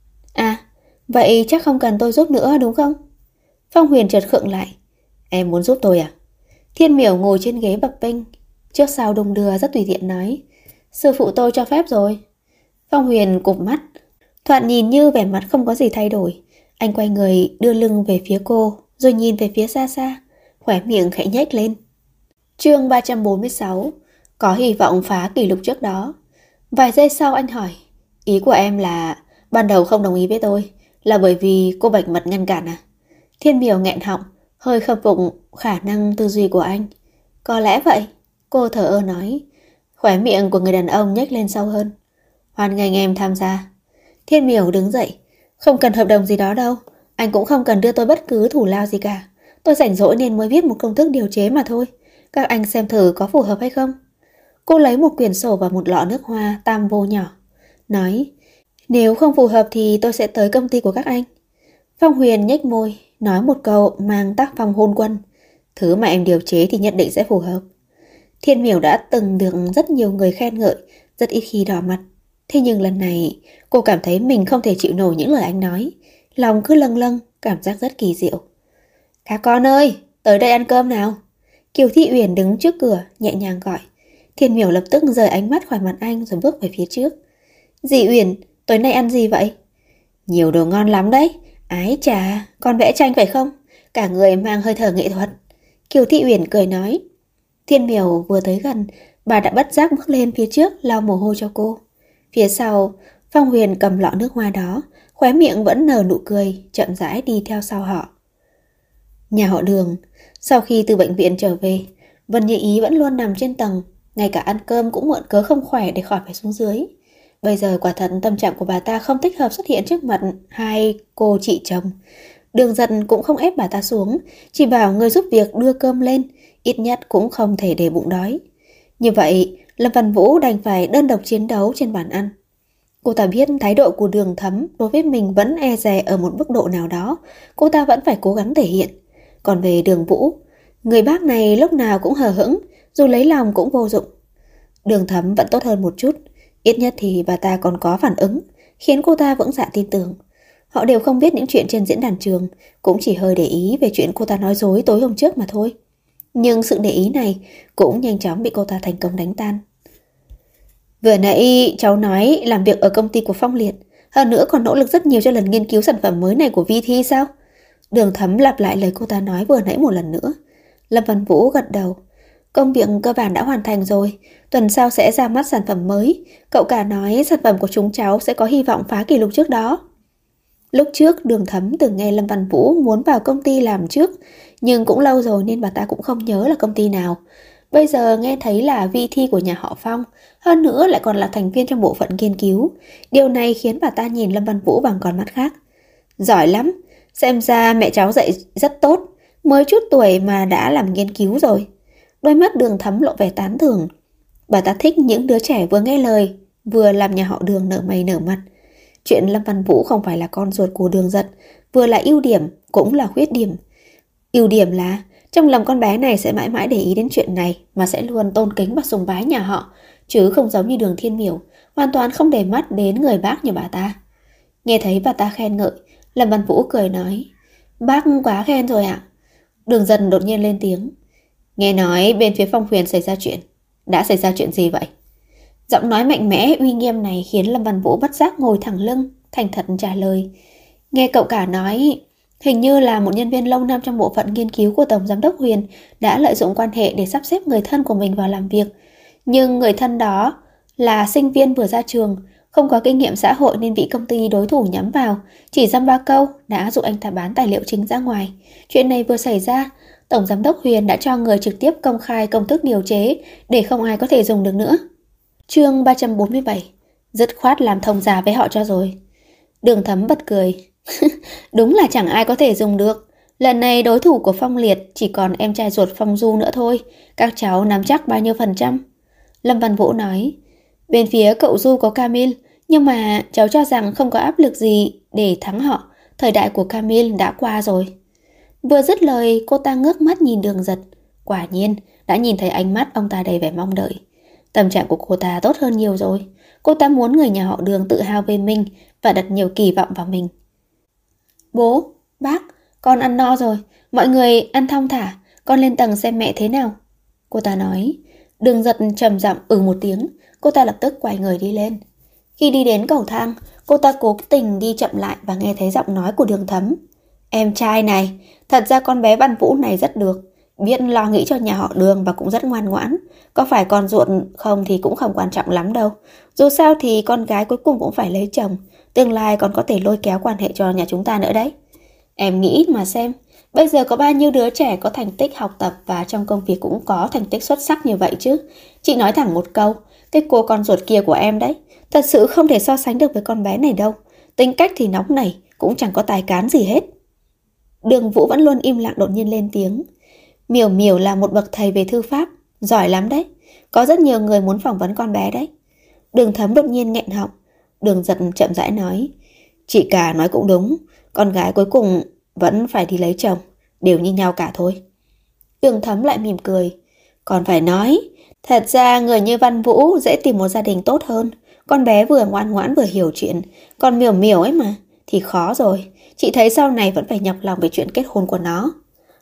À, vậy chắc không cần tôi giúp nữa đúng không? Phong Huyền chợt khựng lại. Em muốn giúp tôi à? Thiên Miểu ngồi trên ghế bập bênh, trước sau đung đưa rất tùy tiện nói. Sư phụ tôi cho phép rồi. Phong Huyền cụp mắt, thoạt nhìn như vẻ mặt không có gì thay đổi. Anh quay người đưa lưng về phía cô, rồi nhìn về phía xa xa, khóe miệng khẽ nhếch lên. Chương 346. Có hy vọng phá kỷ lục trước đó. Vài giây sau anh hỏi. Ý của em là ban đầu không đồng ý với tôi là bởi vì cô Bạch Mật ngăn cản à? Thiên Miểu nghẹn họng, hơi khâm phục khả năng tư duy của anh. Có lẽ vậy, cô thở ơ nói. Khóe miệng của người đàn ông nhếch lên sâu hơn. Hoan nghênh em tham gia. Thiên Miểu đứng dậy. Không cần hợp đồng gì đó đâu, anh cũng không cần đưa tôi bất cứ thủ lao gì cả. Tôi rảnh rỗi nên mới viết một công thức điều chế mà thôi. Các anh xem thử có phù hợp hay không. Cô lấy một quyển sổ và một lọ nước hoa tam vô nhỏ, nói. Nếu không phù hợp thì tôi sẽ tới công ty của các anh. Phong Huyền nhếch môi, nói một câu mang tác phong hôn quân. Thứ mà em điều chế thì nhất định sẽ phù hợp. Thiên Miểu đã từng được rất nhiều người khen ngợi, rất ít khi đỏ mặt. Thế nhưng lần này cô cảm thấy mình không thể chịu nổi những lời anh nói. Lòng cứ lâng lâng, cảm giác rất kỳ diệu. À con ơi, tới đây ăn cơm nào. Kiều Thị Uyển đứng trước cửa, nhẹ nhàng gọi. Thiên Miểu lập tức rời ánh mắt khỏi mặt anh rồi bước về phía trước. Dì Uyển, tối nay ăn gì vậy? Nhiều đồ ngon lắm đấy. Ái chà, con vẽ tranh phải không? Cả người mang hơi thở nghệ thuật. Kiều Thị Uyển cười nói. Thiên Miểu vừa tới gần, bà đã bất giác bước lên phía trước lau mồ hôi cho cô. Phía sau, Phong Huyền cầm lọ nước hoa đó, khóe miệng vẫn nở nụ cười, chậm rãi đi theo sau họ. Nhà họ Đường, sau khi từ bệnh viện trở về, Vân Như Ý vẫn luôn nằm trên tầng, ngay cả ăn cơm cũng mượn cớ không khỏe để khỏi phải xuống dưới. Bây giờ quả thật tâm trạng của bà ta không thích hợp xuất hiện trước mặt hai cô chị chồng. Đường Dần cũng không ép bà ta xuống, chỉ bảo người giúp việc đưa cơm lên, ít nhất cũng không thể để bụng đói. Như vậy, Lâm Văn Vũ đành phải đơn độc chiến đấu trên bàn ăn. Cô ta biết thái độ của Đường Thấm đối với mình vẫn e dè ở một mức độ nào đó, cô ta vẫn phải cố gắng thể hiện. Còn về Đường Vũ, người bác này lúc nào cũng hờ hững, dù lấy lòng cũng vô dụng. Đường Thấm vẫn tốt hơn một chút, ít nhất thì bà ta còn có phản ứng, khiến cô ta vững dạ tin tưởng. Họ đều không biết những chuyện trên diễn đàn trường, cũng chỉ hơi để ý về chuyện cô ta nói dối tối hôm trước mà thôi. Nhưng sự để ý này cũng nhanh chóng bị cô ta thành công đánh tan. Vừa nãy cháu nói làm việc ở công ty của Phong Liệt, hơn nữa còn nỗ lực rất nhiều cho lần nghiên cứu sản phẩm mới này của Vi Thi sao? Đường Thấm lặp lại lời cô ta nói vừa nãy một lần nữa. Lâm Văn Vũ gật đầu. Công việc cơ bản đã hoàn thành rồi, tuần sau sẽ ra mắt sản phẩm mới. Cậu cả nói sản phẩm của chúng cháu sẽ có hy vọng phá kỷ lục trước đó. Lúc trước Đường Thấm từng nghe Lâm Văn Vũ muốn vào công ty làm trước, nhưng cũng lâu rồi nên bà ta cũng không nhớ là công ty nào. Bây giờ nghe thấy là Vi Thi của nhà họ Phong, hơn nữa lại còn là thành viên trong bộ phận nghiên cứu. Điều này khiến bà ta nhìn Lâm Văn Vũ bằng con mắt khác. Giỏi lắm, xem ra mẹ cháu dạy rất tốt, mới chút tuổi mà đã làm nghiên cứu rồi. Đôi mắt Đường Thấm lộ vẻ tán thưởng. Bà ta thích những đứa trẻ vừa nghe lời, vừa làm nhà họ Đường nở mày nở mặt. Chuyện Lâm Văn Vũ không phải là con ruột của Đường Dật, vừa là ưu điểm, cũng là khuyết điểm. Ưu điểm là trong lòng con bé này sẽ mãi mãi để ý đến chuyện này, mà sẽ luôn tôn kính và sùng bái nhà họ, chứ không giống như Đường Thiên Miểu, hoàn toàn không để mắt đến người bác như bà ta. Nghe thấy bà ta khen ngợi, Lâm Văn Vũ cười nói, bác quá khen rồi ạ. Đường Dần đột nhiên lên tiếng, nghe nói bên phía Phong Huyền xảy ra chuyện. Đã xảy ra chuyện gì vậy? Giọng nói mạnh mẽ uy nghiêm này khiến Lâm Văn Vũ bất giác ngồi thẳng lưng, thành thật trả lời. Nghe cậu cả nói, hình như là một nhân viên lâu năm trong bộ phận nghiên cứu của Tổng Giám đốc Huyền đã lợi dụng quan hệ để sắp xếp người thân của mình vào làm việc. Nhưng người thân đó là sinh viên vừa ra trường, không có kinh nghiệm xã hội nên bị công ty đối thủ nhắm vào. Chỉ dăm ba câu đã dụ anh ta bán tài liệu chính ra ngoài. Chuyện này vừa xảy ra, Tổng Giám đốc Huyền đã cho người trực tiếp công khai công thức điều chế để không ai có thể dùng được nữa. Chương 347. Dứt khoát làm thông gia với họ cho rồi. Đường Thấm bật cười. Đúng là chẳng ai có thể dùng được. Lần này đối thủ của Phong Liệt chỉ còn em trai ruột Phong Du nữa thôi. Các cháu nắm chắc bao nhiêu %? Lâm Văn Vũ nói, bên phía cậu Du có Camille, nhưng mà cháu cho rằng không có áp lực gì để thắng họ. Thời đại của Camille đã qua rồi. Vừa dứt lời, cô ta ngước mắt nhìn Đường Dật. Quả nhiên, đã nhìn thấy ánh mắt ông ta đầy vẻ mong đợi. Tâm trạng của cô ta tốt hơn nhiều rồi. Cô ta muốn người nhà họ Đường tự hào về mình và đặt nhiều kỳ vọng vào mình. Bố, bác, con ăn no rồi. Mọi người ăn thong thả. Con lên tầng xem mẹ thế nào. Cô ta nói. Đường Dật trầm giọng một tiếng. Cô ta lập tức quay người đi lên. Khi đi đến cầu thang, cô ta cố tình đi chậm lại và nghe thấy giọng nói của Đường Thấm. Em trai này, thật ra con bé Văn Vũ này rất được. Biết lo nghĩ cho nhà họ Đường và cũng rất ngoan ngoãn. Có phải con ruột không thì cũng không quan trọng lắm đâu. Dù sao thì con gái cuối cùng cũng phải lấy chồng. Tương lai còn có thể lôi kéo quan hệ cho nhà chúng ta nữa đấy. Em nghĩ mà xem, bây giờ có bao nhiêu đứa trẻ có thành tích học tập và trong công việc cũng có thành tích xuất sắc như vậy chứ. Chị nói thẳng một câu, cái cô con ruột kia của em đấy, thật sự không thể so sánh được với con bé này đâu. Tính cách thì nóng nảy, cũng chẳng có tài cán gì hết. Đường Vũ vẫn luôn im lặng đột nhiên lên tiếng. Miểu Miểu là một bậc thầy về thư pháp, giỏi lắm đấy. Có rất nhiều người muốn phỏng vấn con bé đấy. Đường Thấm đột nhiên nghẹn họng. Đường Dật chậm rãi nói. Chị cả nói cũng đúng. Con gái cuối cùng vẫn phải đi lấy chồng. Đều như nhau cả thôi. Đường Thấm lại mỉm cười. Còn phải nói, thật ra người như Văn Vũ dễ tìm một gia đình tốt hơn. Con bé vừa ngoan ngoãn vừa hiểu chuyện. Còn Miểu Miểu ấy mà thì khó rồi. Chị thấy sau này vẫn phải nhọc lòng về chuyện kết hôn của nó.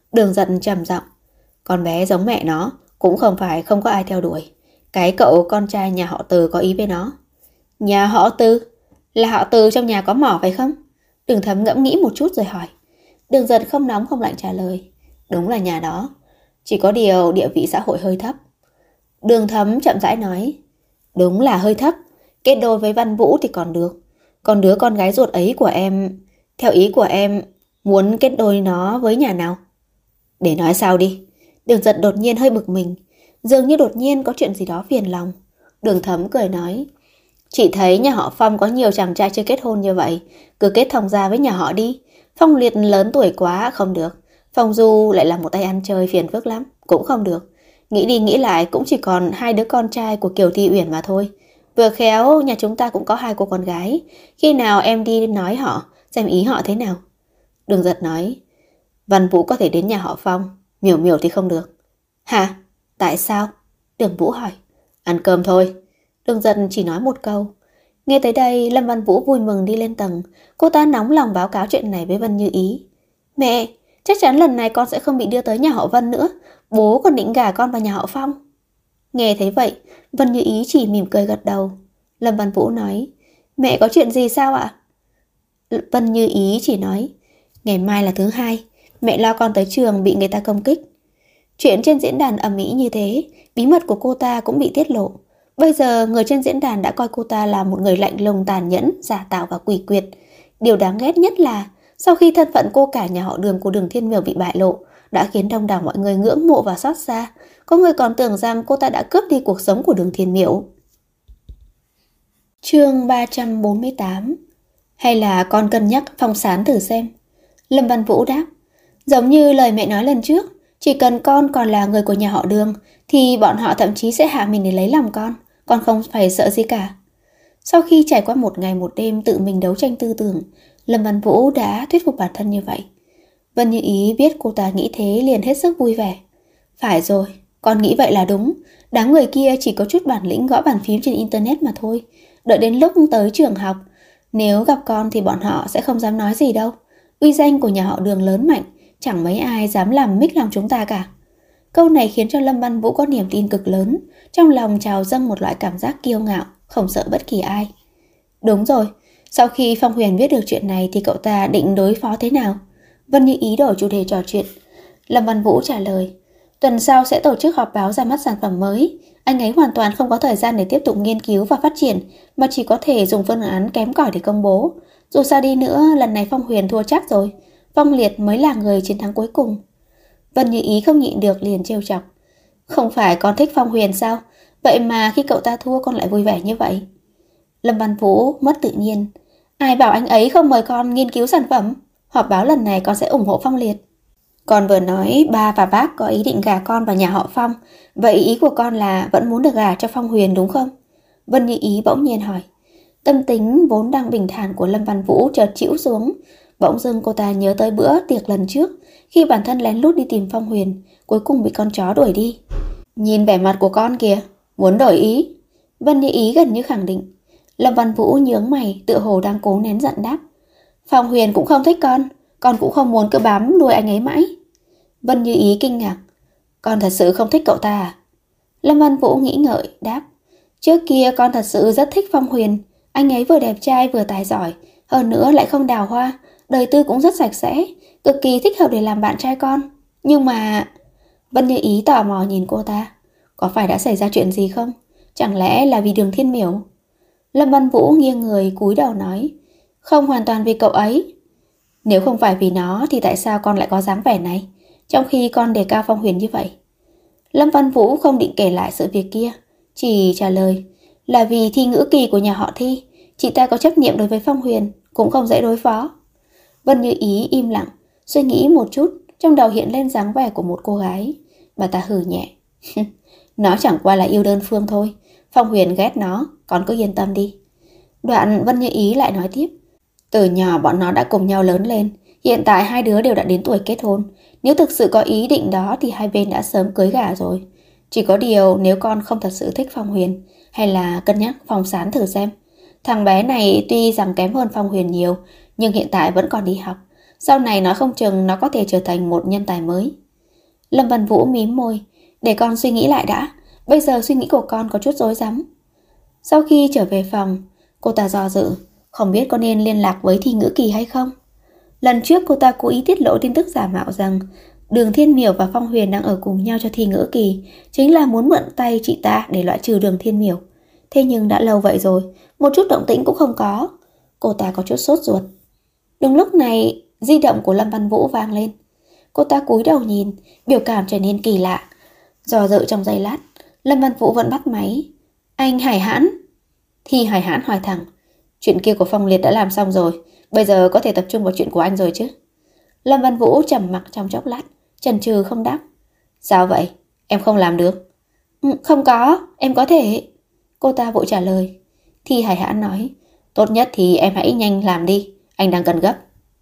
Đường Giật trầm giọng. Con bé giống mẹ nó, cũng không phải không có ai theo đuổi. Cái cậu con trai nhà họ Từ có ý với nó. Nhà họ Từ? Là họ Từ trong nhà có mỏ phải không? Đường Thấm ngẫm nghĩ một chút rồi hỏi. Đường Giật không nóng không lạnh trả lời. Đúng là nhà đó. Chỉ có điều địa vị xã hội hơi thấp. Đường Thấm chậm rãi nói. Đúng là hơi thấp. Kết đôi với Văn Vũ thì còn được. Còn đứa con gái ruột ấy của em, theo ý của em, muốn kết đôi nó với nhà nào? Để nói sao đi. Đường Giật đột nhiên hơi bực mình. Dường như đột nhiên có chuyện gì đó phiền lòng. Đường Thấm cười nói. Chị thấy nhà họ Phong có nhiều chàng trai chưa kết hôn như vậy. Cứ kết thông gia với nhà họ đi. Phong Liệt lớn tuổi quá không được. Phong Du lại là một tay ăn chơi phiền phức lắm. Cũng không được. Nghĩ đi nghĩ lại cũng chỉ còn hai đứa con trai của Kiều Thi Uyển mà thôi. Vừa khéo nhà chúng ta cũng có hai cô con gái. Khi nào em đi nói họ, xem ý họ thế nào. Đường Giật nói. Văn Vũ có thể đến nhà họ Phong, Miểu Miểu thì không được. Hả? Tại sao? Đường Vũ hỏi. Ăn cơm thôi. Đường Giật chỉ nói một câu. Nghe tới đây, Lâm Văn Vũ vui mừng đi lên tầng. Cô ta nóng lòng báo cáo chuyện này với Vân Như Ý. Mẹ, chắc chắn lần này con sẽ không bị đưa tới nhà họ Vân nữa. Bố còn định gả con vào nhà họ Phong. Nghe thấy vậy, Vân Như Ý chỉ mỉm cười gật đầu. Lâm Văn Vũ nói. Mẹ có chuyện gì sao ạ? Vân Như Ý chỉ nói. Ngày mai là thứ hai, mẹ lo con tới trường bị người ta công kích. Chuyện trên diễn đàn ầm ĩ như thế, bí mật của cô ta cũng bị tiết lộ. Bây giờ người trên diễn đàn đã coi cô ta là một người lạnh lùng tàn nhẫn, giả tạo và quỷ quyệt. Điều đáng ghét nhất là sau khi thân phận cô cả nhà họ Đường của Đường Thiên Miểu bị bại lộ, đã khiến đông đảo mọi người ngưỡng mộ và xót xa. Có người còn tưởng rằng cô ta đã cướp đi cuộc sống của Đường Thiên Miểu. Chương 348. Hay là con cân nhắc Phong Sán thử xem. Lâm Văn Vũ đáp. Giống như lời mẹ nói lần trước, chỉ cần con còn là người của nhà họ Đường thì bọn họ thậm chí sẽ hạ mình để lấy lòng con không phải sợ gì cả. Sau khi trải qua một ngày một đêm tự mình đấu tranh tư tưởng, Lâm Văn Vũ đã thuyết phục bản thân như vậy. Vân Như Ý biết cô ta nghĩ thế liền hết sức vui vẻ. Phải rồi, con nghĩ vậy là đúng. Đám người kia chỉ có chút bản lĩnh gõ bàn phím trên internet mà thôi. Đợi đến lúc tới trường học, nếu gặp con thì bọn họ sẽ không dám nói gì đâu. Uy danh của nhà họ Đường lớn mạnh, chẳng mấy ai dám làm mích lòng chúng ta cả. Câu này khiến cho Lâm Văn Vũ có niềm tin cực lớn, trong lòng trào dâng một loại cảm giác kiêu ngạo, không sợ bất kỳ ai. Đúng rồi, sau khi Phong Huyền biết được chuyện này thì cậu ta định đối phó thế nào? Vân Như Ý đổi chủ đề trò chuyện. Lâm Văn Vũ trả lời, tuần sau sẽ tổ chức họp báo ra mắt sản phẩm mới. Anh ấy hoàn toàn không có thời gian để tiếp tục nghiên cứu và phát triển, mà chỉ có thể dùng phương án kém cỏi để công bố. Dù sao đi nữa, lần này Phong Huyền thua chắc rồi. Phong Liệt mới là người chiến thắng cuối cùng. Vân Như Ý không nhịn được liền trêu chọc. Không phải con thích Phong Huyền sao? Vậy mà khi cậu ta thua con lại vui vẻ như vậy. Lâm Văn Vũ mất tự nhiên. Ai bảo anh ấy không mời con nghiên cứu sản phẩm? Họp báo lần này con sẽ ủng hộ Phong Liệt. Con vừa nói ba và bác có ý định gả con vào nhà họ Phong. Vậy ý của con là vẫn muốn được gả cho Phong Huyền đúng không? Vân Như Ý bỗng nhiên hỏi. Tâm tính vốn đang bình thản của Lâm Văn Vũ chợt chĩu xuống. Bỗng dưng cô ta nhớ tới bữa tiệc lần trước, khi bản thân lén lút đi tìm Phong Huyền, cuối cùng bị con chó đuổi đi. Nhìn vẻ mặt của con kìa, muốn đổi ý. Vân Như Ý gần như khẳng định. Lâm Văn Vũ nhướng mày, tựa hồ đang cố nén giận đáp. Phong Huyền cũng không thích con cũng không muốn cứ bám đuôi anh ấy mãi. Vân Như Ý kinh ngạc. Con thật sự không thích cậu ta à? Lâm Văn Vũ nghĩ ngợi, đáp. Trước kia con thật sự rất thích Phong Huyền. Anh ấy vừa đẹp trai vừa tài giỏi, hơn nữa lại không đào hoa, đời tư cũng rất sạch sẽ, cực kỳ thích hợp để làm bạn trai con. Nhưng mà... Vân Như Ý tò mò nhìn cô ta. Có phải đã xảy ra chuyện gì không? Chẳng lẽ là vì Đường Thiên Miểu? Lâm Văn Vũ nghiêng người cúi đầu nói. Không hoàn toàn vì cậu ấy. Nếu không phải vì nó thì tại sao con lại có dáng vẻ này, trong khi con đề cao Phong Huyền như vậy? Lâm Văn Vũ không định kể lại sự việc kia, chỉ trả lời là vì thi ngữ kỳ của nhà họ Thi. Chị ta có chấp niệm đối với Phong Huyền, cũng không dễ đối phó. Vân Như Ý im lặng, suy nghĩ một chút, trong đầu hiện lên dáng vẻ của một cô gái. Bà ta hừ nhẹ. Nó chẳng qua là yêu đơn phương thôi. Phong Huyền ghét nó, con cứ yên tâm đi. Đoạn Vân Như Ý lại nói tiếp. Từ nhỏ bọn nó đã cùng nhau lớn lên, hiện tại hai đứa đều đã đến tuổi kết hôn. Nếu thực sự có ý định đó thì hai bên đã sớm cưới gả rồi. Chỉ có điều nếu con không thật sự thích Phong Huyền, hay là cân nhắc Phong Sán thử xem. Thằng bé này tuy rằng kém hơn Phong Huyền nhiều, nhưng hiện tại vẫn còn đi học. Sau này nói không chừng nó có thể trở thành một nhân tài mới. Lâm Văn Vũ mím môi. Để con suy nghĩ lại đã. Bây giờ suy nghĩ của con có chút rối rắm. Sau khi trở về phòng, cô ta do dự, không biết có nên liên lạc với Thi Ngữ Kỳ hay không. Lần trước cô ta cố ý tiết lộ tin tức giả mạo rằng Đường Thiên Miểu và Phong Huyền đang ở cùng nhau cho Thi Ngữ Kỳ, chính là muốn mượn tay chị ta để loại trừ Đường Thiên Miểu. Thế nhưng đã lâu vậy rồi, một chút động tĩnh cũng không có. Cô ta có chút sốt ruột. Đúng lúc này, di động của Lâm Văn Vũ vang lên. Cô ta cúi đầu nhìn, biểu cảm trở nên kỳ lạ. Do dự trong giây lát, Lâm Văn Vũ vẫn bắt máy. Anh Hải Hãn. Thi Hải Hãn hỏi thẳng. Chuyện kia của Phong Liệt đã làm xong rồi, bây giờ có thể tập trung vào chuyện của anh rồi chứ? Lâm Văn Vũ trầm mặc trong chốc lát, chần chừ không đáp. Sao vậy? Em không làm được? Không có, em có thể. Cô ta vội trả lời. Thi Hải Hãn nói. Tốt nhất thì em hãy nhanh làm đi, anh đang cần gấp.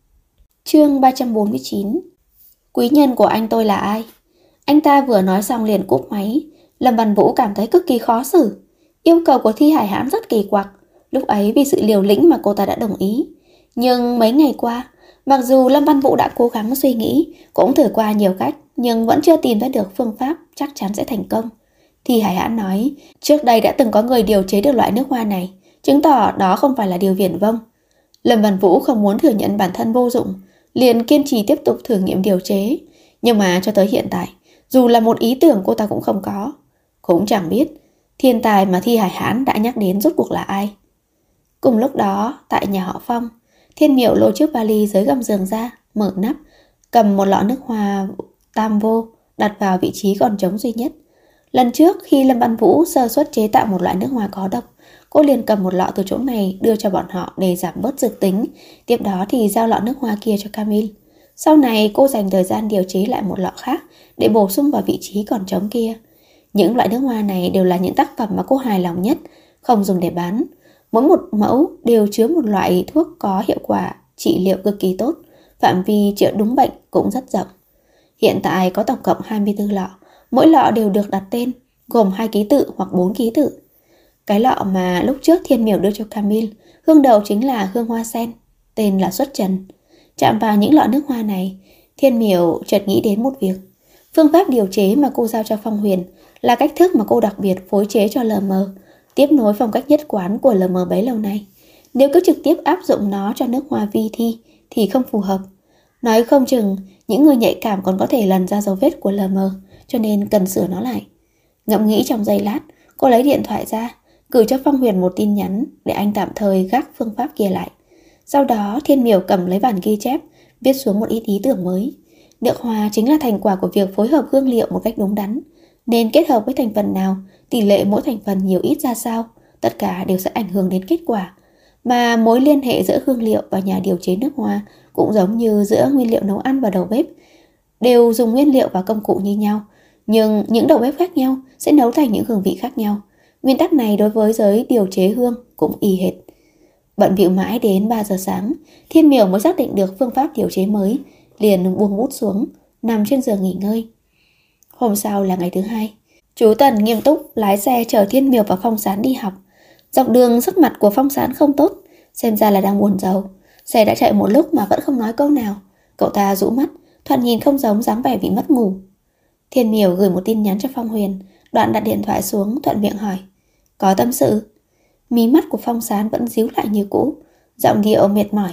Chương 349. Quý nhân của anh tôi là ai? Anh ta vừa nói xong liền cúp máy. Lâm Văn Vũ cảm thấy cực kỳ khó xử. Yêu cầu của Thi Hải Hãn rất kỳ quặc. Lúc ấy vì sự liều lĩnh mà cô ta đã đồng ý. Nhưng mấy ngày qua, mặc dù Lâm Văn Vũ đã cố gắng suy nghĩ, cũng thử qua nhiều cách, nhưng vẫn chưa tìm ra được phương pháp chắc chắn sẽ thành công. Thi Hải Hãn nói, trước đây đã từng có người điều chế được loại nước hoa này, chứng tỏ đó không phải là điều viển vông. Lâm Văn Vũ không muốn thừa nhận bản thân vô dụng, liền kiên trì tiếp tục thử nghiệm điều chế. Nhưng mà cho tới hiện tại, dù là một ý tưởng cô ta cũng không có. Cũng chẳng biết thiên tài mà Thi Hải Hãn đã nhắc đến rốt cuộc là ai. Cùng lúc đó, tại nhà họ Phong, Thiên Miểu lôi chiếc vali dưới gầm giường ra, mở nắp, cầm một lọ nước hoa tam vô, đặt vào vị trí còn trống duy nhất. Lần trước khi Lâm Văn Vũ sơ suất chế tạo một loại nước hoa có độc, cô liền cầm một lọ từ chỗ này đưa cho bọn họ để giảm bớt dược tính, tiếp đó thì giao lọ nước hoa kia cho Camille. Sau này cô dành thời gian điều chế lại một lọ khác để bổ sung vào vị trí còn trống kia. Những loại nước hoa này đều là những tác phẩm mà cô hài lòng nhất, không dùng để bán. Mỗi một mẫu đều chứa một loại thuốc có hiệu quả trị liệu cực kỳ tốt, phạm vi chữa đúng bệnh cũng rất rộng. Hiện tại có tổng cộng 24 lọ, mỗi lọ đều được đặt tên, gồm 2 ký tự hoặc 4 ký tự. Cái lọ mà lúc trước Thiên Miểu đưa cho Camille, hương đầu chính là hương hoa sen, tên là Xuất Trần. Chạm vào những lọ nước hoa này, Thiên Miểu chợt nghĩ đến một việc. Phương pháp điều chế mà cô giao cho Phong Huyền là cách thức mà cô đặc biệt phối chế cho LM, tiếp nối phong cách nhất quán của LM bấy lâu nay. Nếu cứ trực tiếp áp dụng nó cho nước hoa vi thi thì không phù hợp. Nói không chừng những người nhạy cảm còn có thể lần ra dấu vết của LM, cho nên cần sửa nó lại. Ngẫm nghĩ trong giây lát, cô lấy điện thoại ra, gửi cho Phong Huyền một tin nhắn để anh tạm thời gác phương pháp kia lại. Sau đó Thiên Miểu cầm lấy bản ghi chép, viết xuống một ít ý tưởng mới. Nước hoa chính là thành quả của việc phối hợp hương liệu một cách đúng đắn, nên kết hợp với thành phần nào, tỷ lệ mỗi thành phần nhiều ít ra sao, tất cả đều sẽ ảnh hưởng đến kết quả. Mà mối liên hệ giữa hương liệu và nhà điều chế nước hoa cũng giống như giữa nguyên liệu nấu ăn và đầu bếp, đều dùng nguyên liệu và công cụ như nhau, nhưng những đầu bếp khác nhau sẽ nấu thành những hương vị khác nhau. Nguyên tắc này đối với giới điều chế hương cũng y hệt. Bận bịu mãi đến 3 giờ sáng, Thiên Miểu mới xác định được phương pháp điều chế mới, liền buông bút xuống, nằm trên giường nghỉ ngơi. Hôm sau là ngày thứ hai, chú Tần nghiêm túc lái xe chở Thiên Miểu và Phong Sán đi học. Dọc đường sắc mặt của Phong Sán không tốt, xem ra là đang buồn rầu. Xe đã chạy một lúc mà vẫn không nói câu nào. Cậu ta rũ mắt, thoạt nhìn không giống dáng vẻ bị mất ngủ. Thiên Miểu gửi một tin nhắn cho Phong Huyền, đoạn đặt điện thoại xuống, thuận miệng hỏi: Có tâm sự? Mí mắt của Phong Sán vẫn díu lại như cũ, giọng điệu mệt mỏi: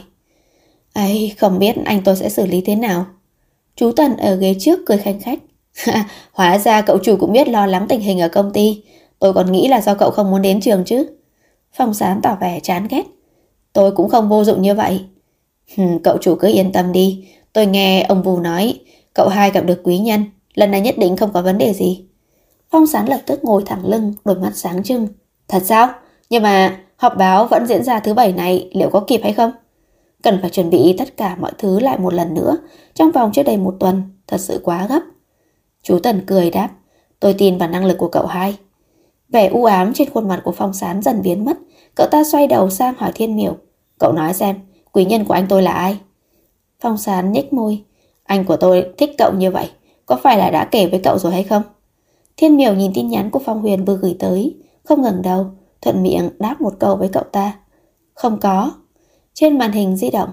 ấy, không biết anh tôi sẽ xử lý thế nào. Chú Tần ở ghế trước cười khanh khách: Hóa ra cậu chủ cũng biết lo lắng tình hình ở công ty. Tôi còn nghĩ là do cậu không muốn đến trường chứ. Phong Sán tỏ vẻ chán ghét: Tôi cũng không vô dụng như vậy. Cậu chủ cứ yên tâm đi. Tôi nghe ông Vù nói cậu hai gặp được quý nhân, lần này nhất định không có vấn đề gì. Phong Sán lập tức ngồi thẳng lưng, đôi mắt sáng trưng: Thật sao? Nhưng mà họp báo vẫn diễn ra thứ 7 này, liệu có kịp hay không? Cần phải chuẩn bị tất cả mọi thứ lại một lần nữa, trong vòng chưa đầy 1 tuần, thật sự quá gấp. Chú Tần cười đáp: Tôi tin vào năng lực của cậu hai. Vẻ u ám trên khuôn mặt của Phong Sán dần biến mất. Cậu ta xoay đầu sang hỏi Thiên Miểu: Cậu nói xem, quý nhân của anh tôi là ai? Phong Sán nhếch môi: Anh của tôi thích cậu như vậy, có phải là đã kể với cậu rồi hay không? Thiên Miểu nhìn tin nhắn của Phong Huyền vừa gửi tới, không ngẩng đầu, thuận miệng đáp một câu với cậu ta: Không có. Trên màn hình di động,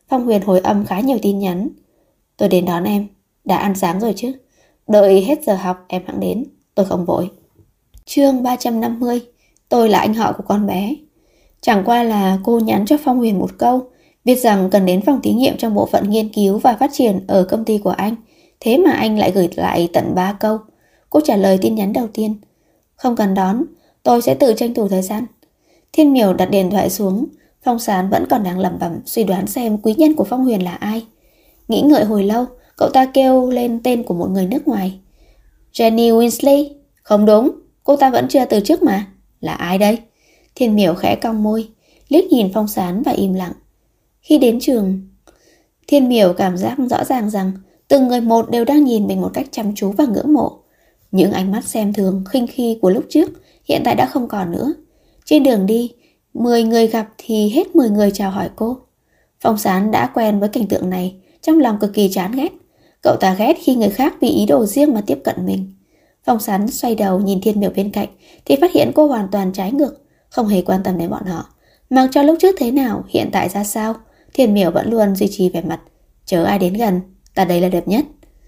Phong Huyền hồi âm khá nhiều tin nhắn. Tôi đến đón em. Đã ăn sáng rồi chứ? Đợi hết giờ học em hẵng đến. Tôi không vội. Chương 350. Tôi là anh họ của con bé. Chẳng qua là cô nhắn cho Phong Huyền một câu, viết rằng cần đến phòng thí nghiệm trong bộ phận nghiên cứu và phát triển ở công ty của anh. Thế mà anh lại gửi lại tận 3 câu. Cô trả lời tin nhắn đầu tiên: không cần đón, tôi sẽ tự tranh thủ thời gian. Thiên Miểu đặt điện thoại xuống. Phong Sán vẫn còn đang lẩm bẩm suy đoán xem quý nhân của Phong Huyền là ai. Nghĩ ngợi hồi lâu, cậu ta kêu lên tên của một người nước ngoài. Jenny Winsley. Không đúng, cô ta vẫn chưa từ chức mà. Là ai đây? Thiên Miểu khẽ cong môi, liếc nhìn Phong Sán và im lặng. Khi đến trường, Thiên Miểu cảm giác rõ ràng rằng từng người một đều đang nhìn mình một cách chăm chú và ngưỡng mộ. Những ánh mắt xem thường, khinh khi của lúc trước hiện tại đã không còn nữa. Trên đường đi, 10 người gặp thì hết 10 người chào hỏi cô. Phong Sán đã quen với cảnh tượng này, trong lòng cực kỳ chán ghét. Cậu ta ghét khi người khác vì ý đồ riêng mà tiếp cận mình. Phong Sán xoay đầu nhìn Thiên Miểu bên cạnh thì phát hiện cô hoàn toàn trái ngược, không hề quan tâm đến bọn họ. Mặc cho lúc trước thế nào, hiện tại ra sao, Thiên Miểu vẫn luôn duy trì vẻ mặt chớ ai đến gần, ta đây là đẹp nhất.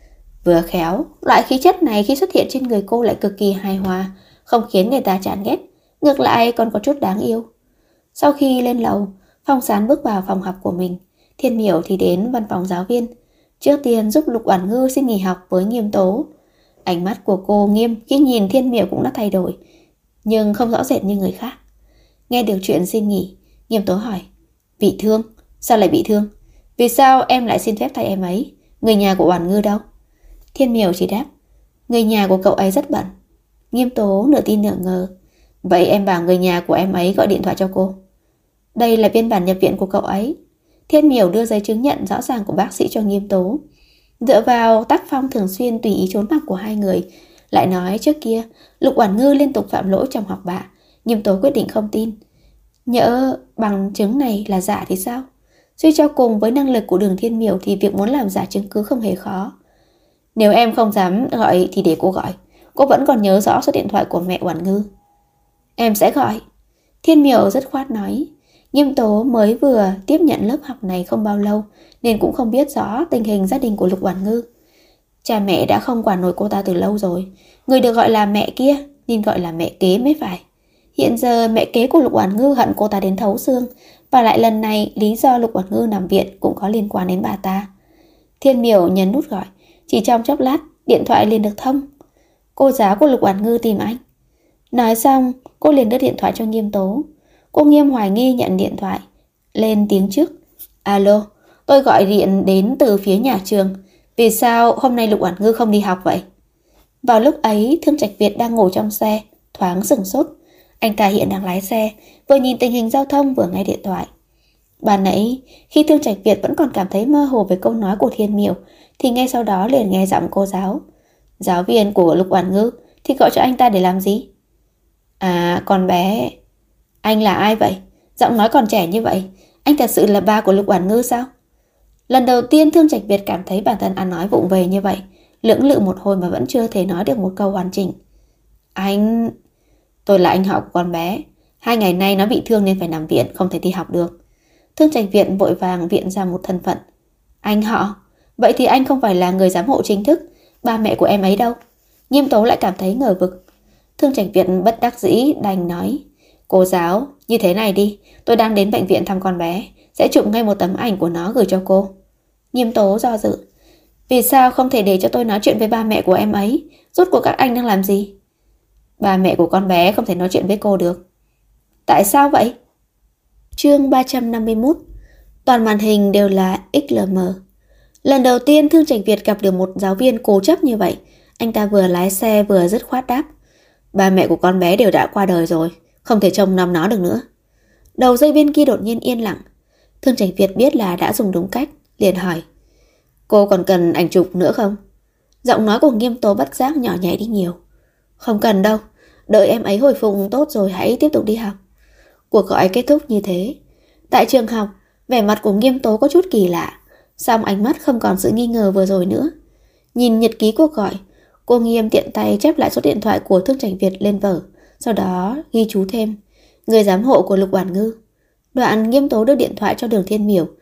Vừa khéo, loại khí chất này khi xuất hiện trên người cô lại cực kỳ hài hòa, không khiến người ta chán ghét, ngược lại còn có chút đáng yêu. Sau khi lên lầu, Phong Sán bước vào phòng học của mình. Thiên Miểu thì đến văn phòng giáo viên. Trước tiên giúp Lục Oản Ngư xin nghỉ học với Nghiêm Tố. Ánh mắt của cô nghiêm khi nhìn Thiên Miểu cũng đã thay đổi, nhưng không rõ rệt như người khác. Nghe được chuyện xin nghỉ, Nghiêm Tố hỏi: bị thương? Sao lại bị thương? Vì sao em lại xin phép thay em ấy? Người nhà của Oản Ngư đâu? Thiên Miểu chỉ đáp: người nhà của cậu ấy rất bận. Nghiêm Tố nửa tin nửa ngờ: vậy em bảo người nhà của em ấy gọi điện thoại cho cô. Đây là biên bản nhập viện của cậu ấy. Thiên Miểu đưa giấy chứng nhận rõ ràng của bác sĩ cho Nghiêm Tố. Dựa vào tác phong thường xuyên tùy ý trốn học của hai người, lại nói trước kia Lục Oản Ngư liên tục phạm lỗi trong học bạ, Nghiêm Tố quyết định không tin. Nhỡ bằng chứng này là giả thì sao? Suy cho cùng với năng lực của Đường Thiên Miểu thì việc muốn làm giả chứng cứ không hề khó. Nếu em không dám gọi thì để cô gọi. Cô vẫn còn nhớ rõ số điện thoại của mẹ Oản Ngư. Em sẽ gọi. Thiên Miểu dứt khoát nói. Nghiêm Tố mới vừa tiếp nhận lớp học này không bao lâu nên cũng không biết rõ tình hình gia đình của Lục Oản Ngư. Cha mẹ đã không quản nổi cô ta từ lâu rồi. Người được gọi là mẹ kia nên gọi là mẹ kế mới phải. Hiện giờ mẹ kế của Lục Oản Ngư hận cô ta đến thấu xương, và lại lần này lý do Lục Oản Ngư nằm viện cũng có liên quan đến bà ta. Thiên Miểu nhấn nút gọi. Chỉ trong chốc lát điện thoại liền được thông. Cô giáo của Lục Oản Ngư tìm anh. Nói xong cô liền đưa điện thoại cho Nghiêm Tố. Cô Nghiêm hoài nghi nhận điện thoại, lên tiếng trước. Alo, tôi gọi điện đến từ phía nhà trường. Vì sao hôm nay Lục Oản Ngư không đi học vậy? Vào lúc ấy Thương Trạch Việt đang ngồi trong xe, thoáng sửng sốt. Anh ta hiện đang lái xe, vừa nhìn tình hình giao thông vừa nghe điện thoại. Ban nãy khi Thương Trạch Việt vẫn còn cảm thấy mơ hồ về câu nói của Thiên Miểu, thì ngay sau đó liền nghe giọng cô giáo. Giáo viên của Lục Oản Ngư thì gọi cho anh ta để làm gì? À, con bé. Anh là ai vậy? Giọng nói còn trẻ như vậy. Anh thật sự là ba của Lục Oản Ngư sao? Lần đầu tiên Thương Trạch Việt cảm thấy bản thân ăn nói vụng về như vậy, lưỡng lự một hồi mà vẫn chưa thể nói được một câu hoàn chỉnh. Anh... Tôi là anh họ của con bé. 2 ngày nay nó bị thương nên phải nằm viện, không thể đi học được. Thương Trạch Việt vội vàng viện ra một thân phận. Anh họ? Vậy thì anh không phải là người giám hộ chính thức. Ba mẹ của em ấy đâu? Nghiêm Tố lại cảm thấy ngờ vực. Thương Trạch Việt bất đắc dĩ đành nói. Cô giáo, như thế này đi, tôi đang đến bệnh viện thăm con bé, sẽ chụp ngay một tấm ảnh của nó gửi cho cô. Nghiêm Tố do dự. Vì sao không thể để cho tôi nói chuyện với ba mẹ của em ấy? Rốt cuộc các anh đang làm gì? Ba mẹ của con bé không thể nói chuyện với cô được. Tại sao vậy? Chương 351. Toàn màn hình đều là XLM. Lần đầu tiên Thương Trạch Việt gặp được một giáo viên cố chấp như vậy. Anh ta vừa lái xe vừa dứt khoát đáp. Ba mẹ của con bé đều đã qua đời rồi, không thể trông nom nó được nữa. Đầu dây bên kia đột nhiên yên lặng. Thương Trạch Việt biết là đã dùng đúng cách, liền hỏi. Cô còn cần ảnh chụp nữa không? Giọng nói của Nghiêm Tố bất giác nhỏ nhẹ đi nhiều. Không cần đâu, đợi em ấy hồi phục tốt rồi hãy tiếp tục đi học. Cuộc gọi kết thúc như thế. Tại trường học, vẻ mặt của Nghiêm Tố có chút kỳ lạ, song ánh mắt không còn sự nghi ngờ vừa rồi nữa. Nhìn nhật ký cuộc gọi, cô Nghiêm tiện tay chép lại số điện thoại của Thương Trạch Việt lên vở, sau đó ghi chú thêm người giám hộ của Lục Oản Ngư. Đoạn Nghiêm Tố đưa điện thoại cho Đường Thiên Miểu.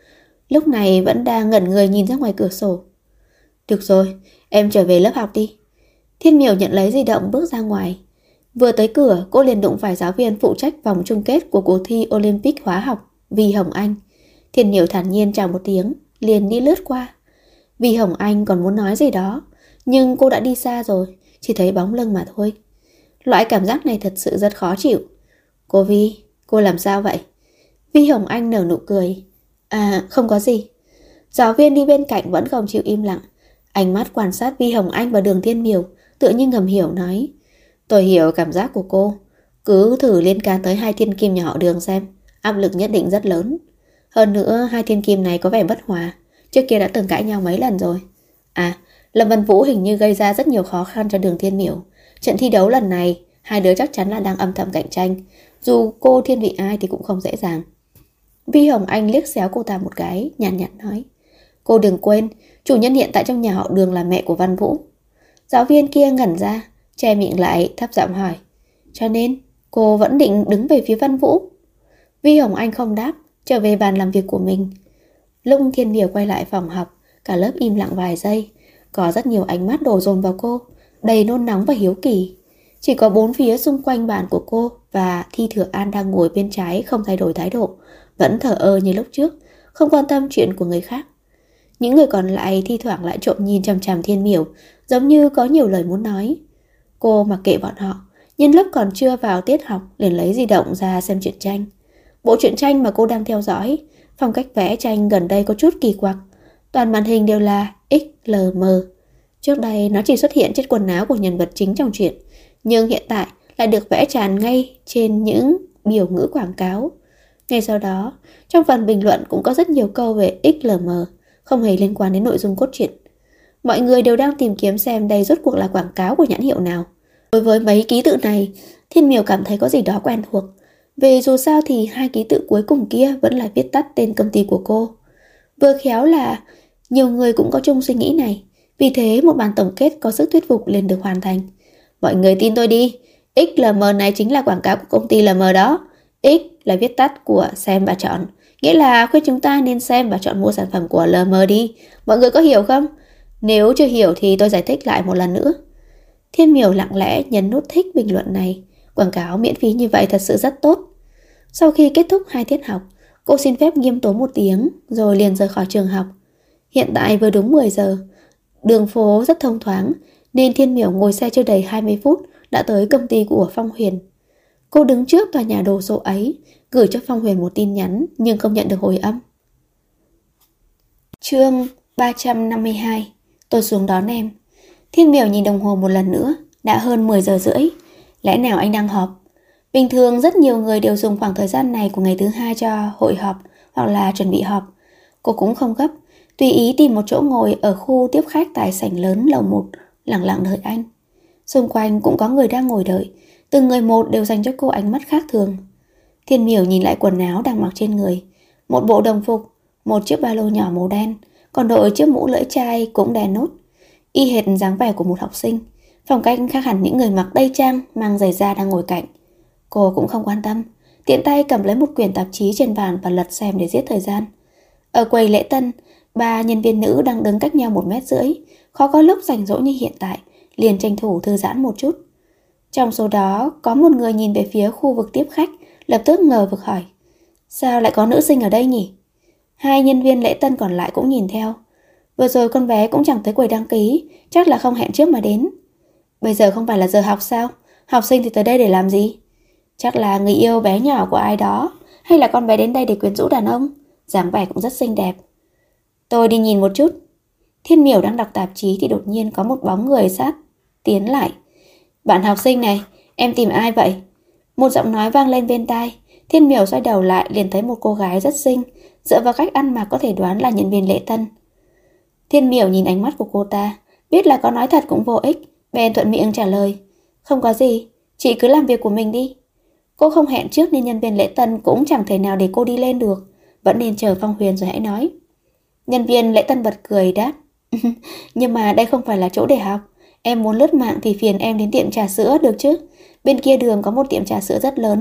lúc này vẫn đang ngẩn người nhìn ra ngoài cửa sổ. Được rồi, em trở về lớp học đi. Thiên Miểu nhận lấy di động bước ra ngoài. Vừa tới cửa, cô liền đụng phải giáo viên phụ trách vòng chung kết của cuộc thi Olympic hóa học, Vi Hồng Anh. Thiên Miểu thản nhiên chào một tiếng, liền đi lướt qua. Vi Hồng Anh còn muốn nói gì đó, nhưng cô đã đi xa rồi, chỉ thấy bóng lưng mà thôi. Loại cảm giác này thật sự rất khó chịu. Cô Vi, cô làm sao vậy? Vi Hồng Anh nở nụ cười. À, không có gì. Giáo viên đi bên cạnh vẫn không chịu im lặng. Ánh mắt quan sát Vi Hồng Anh và Đường Thiên Miểu, tự như ngầm hiểu nói. Tôi hiểu cảm giác của cô. Cứ thử liên can tới hai thiên kim nhà họ Đường xem. Áp lực nhất định rất lớn. Hơn nữa hai thiên kim này có vẻ bất hòa. Trước kia đã từng cãi nhau mấy lần rồi. À, Lâm Văn Vũ hình như gây ra rất nhiều khó khăn cho Đường Thiên Miểu. Trận thi đấu lần này, hai đứa chắc chắn là đang âm thầm cạnh tranh. Dù cô thiên vị ai thì cũng không dễ dàng. Vi Hồng Anh liếc xéo cô ta một cái, nhàn nhạt nói. Cô đừng quên, chủ nhân hiện tại trong nhà họ Đường là mẹ của Văn Vũ. Giáo viên kia ngẩn ra, che miệng lại, thấp giọng hỏi. Cho nên, cô vẫn định đứng về phía Văn Vũ? Vi Hồng Anh không đáp, trở về bàn làm việc của mình. Lúc Thiên Miểu quay lại phòng học, cả lớp im lặng vài giây. Có rất nhiều ánh mắt đổ dồn vào cô, đầy nôn nóng và hiếu kỳ. Chỉ có bốn phía xung quanh bàn của cô và Thi Thừa An đang ngồi bên trái không thay đổi thái độ, vẫn thờ ơ như lúc trước, không quan tâm chuyện của người khác. Những người còn lại thi thoảng lại trộm nhìn chằm chằm Thiên Miểu, giống như có nhiều lời muốn nói. Cô mặc kệ bọn họ, nhân lúc còn chưa vào tiết học liền lấy di động ra xem truyện tranh. Bộ truyện tranh mà cô đang theo dõi, phong cách vẽ tranh gần đây có chút kỳ quặc. Toàn màn hình đều là XLM. Trước đây nó chỉ xuất hiện trên quần áo của nhân vật chính trong truyện, nhưng hiện tại lại được vẽ tràn ngay trên những biểu ngữ quảng cáo. Ngay sau đó, trong phần bình luận cũng có rất nhiều câu về XLM, không hề liên quan đến nội dung cốt truyện. Mọi người đều đang tìm kiếm xem đây rốt cuộc là quảng cáo của nhãn hiệu nào. Đối với mấy ký tự này, Thiên Miểu cảm thấy có gì đó quen thuộc. Vì dù sao thì hai ký tự cuối cùng kia vẫn là viết tắt tên công ty của cô. Vừa khéo là nhiều người cũng có chung suy nghĩ này. Vì thế một bản tổng kết có sức thuyết phục liền được hoàn thành. Mọi người tin tôi đi, XLM này chính là quảng cáo của công ty LM đó. X là viết tắt của xem và chọn, nghĩa là khuyên chúng ta nên xem và chọn mua sản phẩm của LM đi. Mọi người có hiểu không? Nếu chưa hiểu thì tôi giải thích lại một lần nữa. Thiên Miểu lặng lẽ nhấn nút thích bình luận này. Quảng cáo miễn phí như vậy thật sự rất tốt. Sau khi kết thúc 2 tiết học, cô xin phép nghiêm tố một tiếng rồi liền rời khỏi trường học. Hiện tại vừa đúng 10 giờ. Đường phố rất thông thoáng nên Thiên Miểu ngồi xe chưa đầy 20 phút đã tới công ty của Phong Huyền. Cô đứng trước tòa nhà đồ sộ ấy, gửi cho Phong Huyền một tin nhắn nhưng không nhận được hồi âm. Chương 352. Tôi xuống đón em. Thiên Miểu nhìn đồng hồ một lần nữa, đã hơn 10 giờ rưỡi. Lẽ nào anh đang họp? Bình thường rất nhiều người đều dùng khoảng thời gian này của ngày thứ hai cho hội họp hoặc là chuẩn bị họp. Cô cũng không gấp, tùy ý tìm một chỗ ngồi ở khu tiếp khách tại sảnh lớn lầu 1, lặng lặng đợi anh. Xung quanh cũng có người đang ngồi đợi, từng người một đều dành cho cô ánh mắt khác thường. Thiên Miểu nhìn lại quần áo đang mặc trên người, một bộ đồng phục, một chiếc ba lô nhỏ màu đen, còn đội chiếc mũ lưỡi chai cũng đè nốt, y hệt dáng vẻ của một học sinh, phong cách khác hẳn những người mặc tây trang mang giày da đang ngồi cạnh. Cô cũng không quan tâm, tiện tay cầm lấy một quyển tạp chí trên bàn và lật xem để giết thời gian. Ở quầy lễ tân, 3 nhân viên nữ đang đứng cách nhau 1,5 mét, khó có lúc rảnh rỗi như hiện tại, liền tranh thủ thư giãn một chút. Trong số đó, có một người nhìn về phía khu vực tiếp khách, lập tức ngờ vực hỏi. Sao lại có nữ sinh ở đây nhỉ? 2 nhân viên lễ tân còn lại cũng nhìn theo. Vừa rồi con bé cũng chẳng tới quầy đăng ký, chắc là không hẹn trước mà đến. Bây giờ không phải là giờ học sao? Học sinh thì tới đây để làm gì? Chắc là người yêu bé nhỏ của ai đó, hay là con bé đến đây để quyến rũ đàn ông? Dáng vẻ cũng rất xinh đẹp. Tôi đi nhìn một chút. Thiên Miểu đang đọc tạp chí thì đột nhiên có một bóng người sát tiến lại. Bạn học sinh này, em tìm ai vậy? Một giọng nói vang lên bên tai. Thiên Miểu xoay đầu lại liền thấy một cô gái rất xinh, dựa vào cách ăn mặc có thể đoán là nhân viên lễ tân. Thiên Miểu nhìn ánh mắt của cô ta, biết là có nói thật cũng vô ích, bèn thuận miệng trả lời. Không có gì, chị cứ làm việc của mình đi. Cô không hẹn trước nên nhân viên lễ tân cũng chẳng thể nào để cô đi lên được, vẫn nên chờ Phong Huyền rồi hãy nói. Nhân viên lễ tân bật cười đáp. Nhưng mà đây không phải là chỗ để học. Em muốn lướt mạng thì phiền em đến tiệm trà sữa được chứ. Bên kia đường có một tiệm trà sữa rất lớn.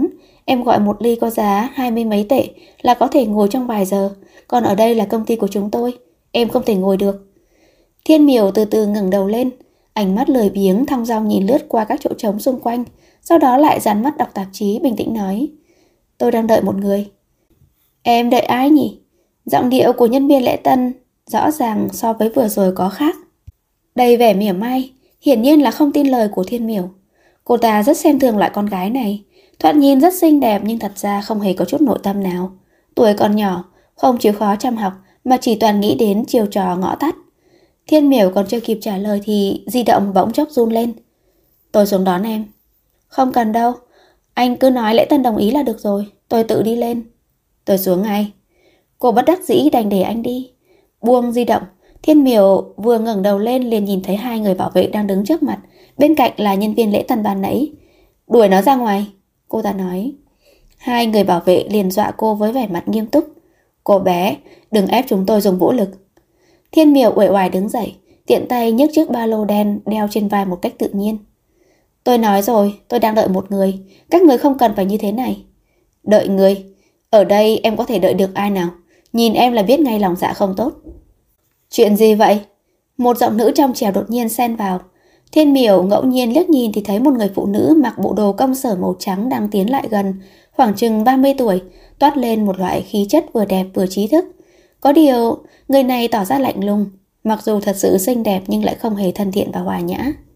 Em gọi một ly có giá 20 mấy tệ là có thể ngồi trong vài giờ. Còn ở đây là công ty của chúng tôi, em không thể ngồi được. Thiên Miểu từ từ ngẩng đầu lên, ánh mắt lười biếng thong dong nhìn lướt qua các chỗ trống xung quanh, sau đó lại dán mắt đọc tạp chí, bình tĩnh nói: Tôi đang đợi một người. Em đợi ai nhỉ? Giọng điệu của nhân viên lễ tân rõ ràng so với vừa rồi có khác, đầy vẻ mỉa mai, hiển nhiên là không tin lời của Thiên Miểu. Cô ta rất xem thường loại con gái này, thoạt nhìn rất xinh đẹp nhưng thật ra không hề có chút nội tâm nào. Tuổi còn nhỏ, không chịu khó chăm học mà chỉ toàn nghĩ đến chiêu trò ngõ tắt. Thiên Miểu còn chưa kịp trả lời thì di động bỗng chốc run lên. Tôi xuống đón em. Không cần đâu, anh cứ nói lễ tân đồng ý là được rồi, tôi tự đi lên. Tôi xuống ngay. Cô bất đắc dĩ đành để anh đi. Buông di động, Thiên Miểu vừa ngẩng đầu lên liền nhìn thấy hai người bảo vệ đang đứng trước mặt, bên cạnh là nhân viên lễ tân ban nãy. Đuổi nó ra ngoài, cô ta nói. Hai người bảo vệ liền dọa cô với vẻ mặt nghiêm túc. Cô bé, đừng ép chúng tôi dùng vũ lực. Thiên Miểu uể oải đứng dậy, tiện tay nhấc chiếc ba lô đen đeo trên vai một cách tự nhiên. Tôi nói rồi, tôi đang đợi một người, các người không cần phải như thế này. Đợi người? Ở đây em có thể đợi được ai nào? Nhìn em là biết ngay lòng dạ không tốt. Chuyện gì vậy? Một giọng nữ trong trẻo đột nhiên xen vào. Thiên Miểu ngẫu nhiên liếc nhìn thì thấy một người phụ nữ mặc bộ đồ công sở màu trắng đang tiến lại gần, khoảng chừng 30 tuổi, toát lên một loại khí chất vừa đẹp vừa trí thức. Có điều, người này tỏ ra lạnh lùng, mặc dù thật sự xinh đẹp nhưng lại không hề thân thiện và hòa nhã.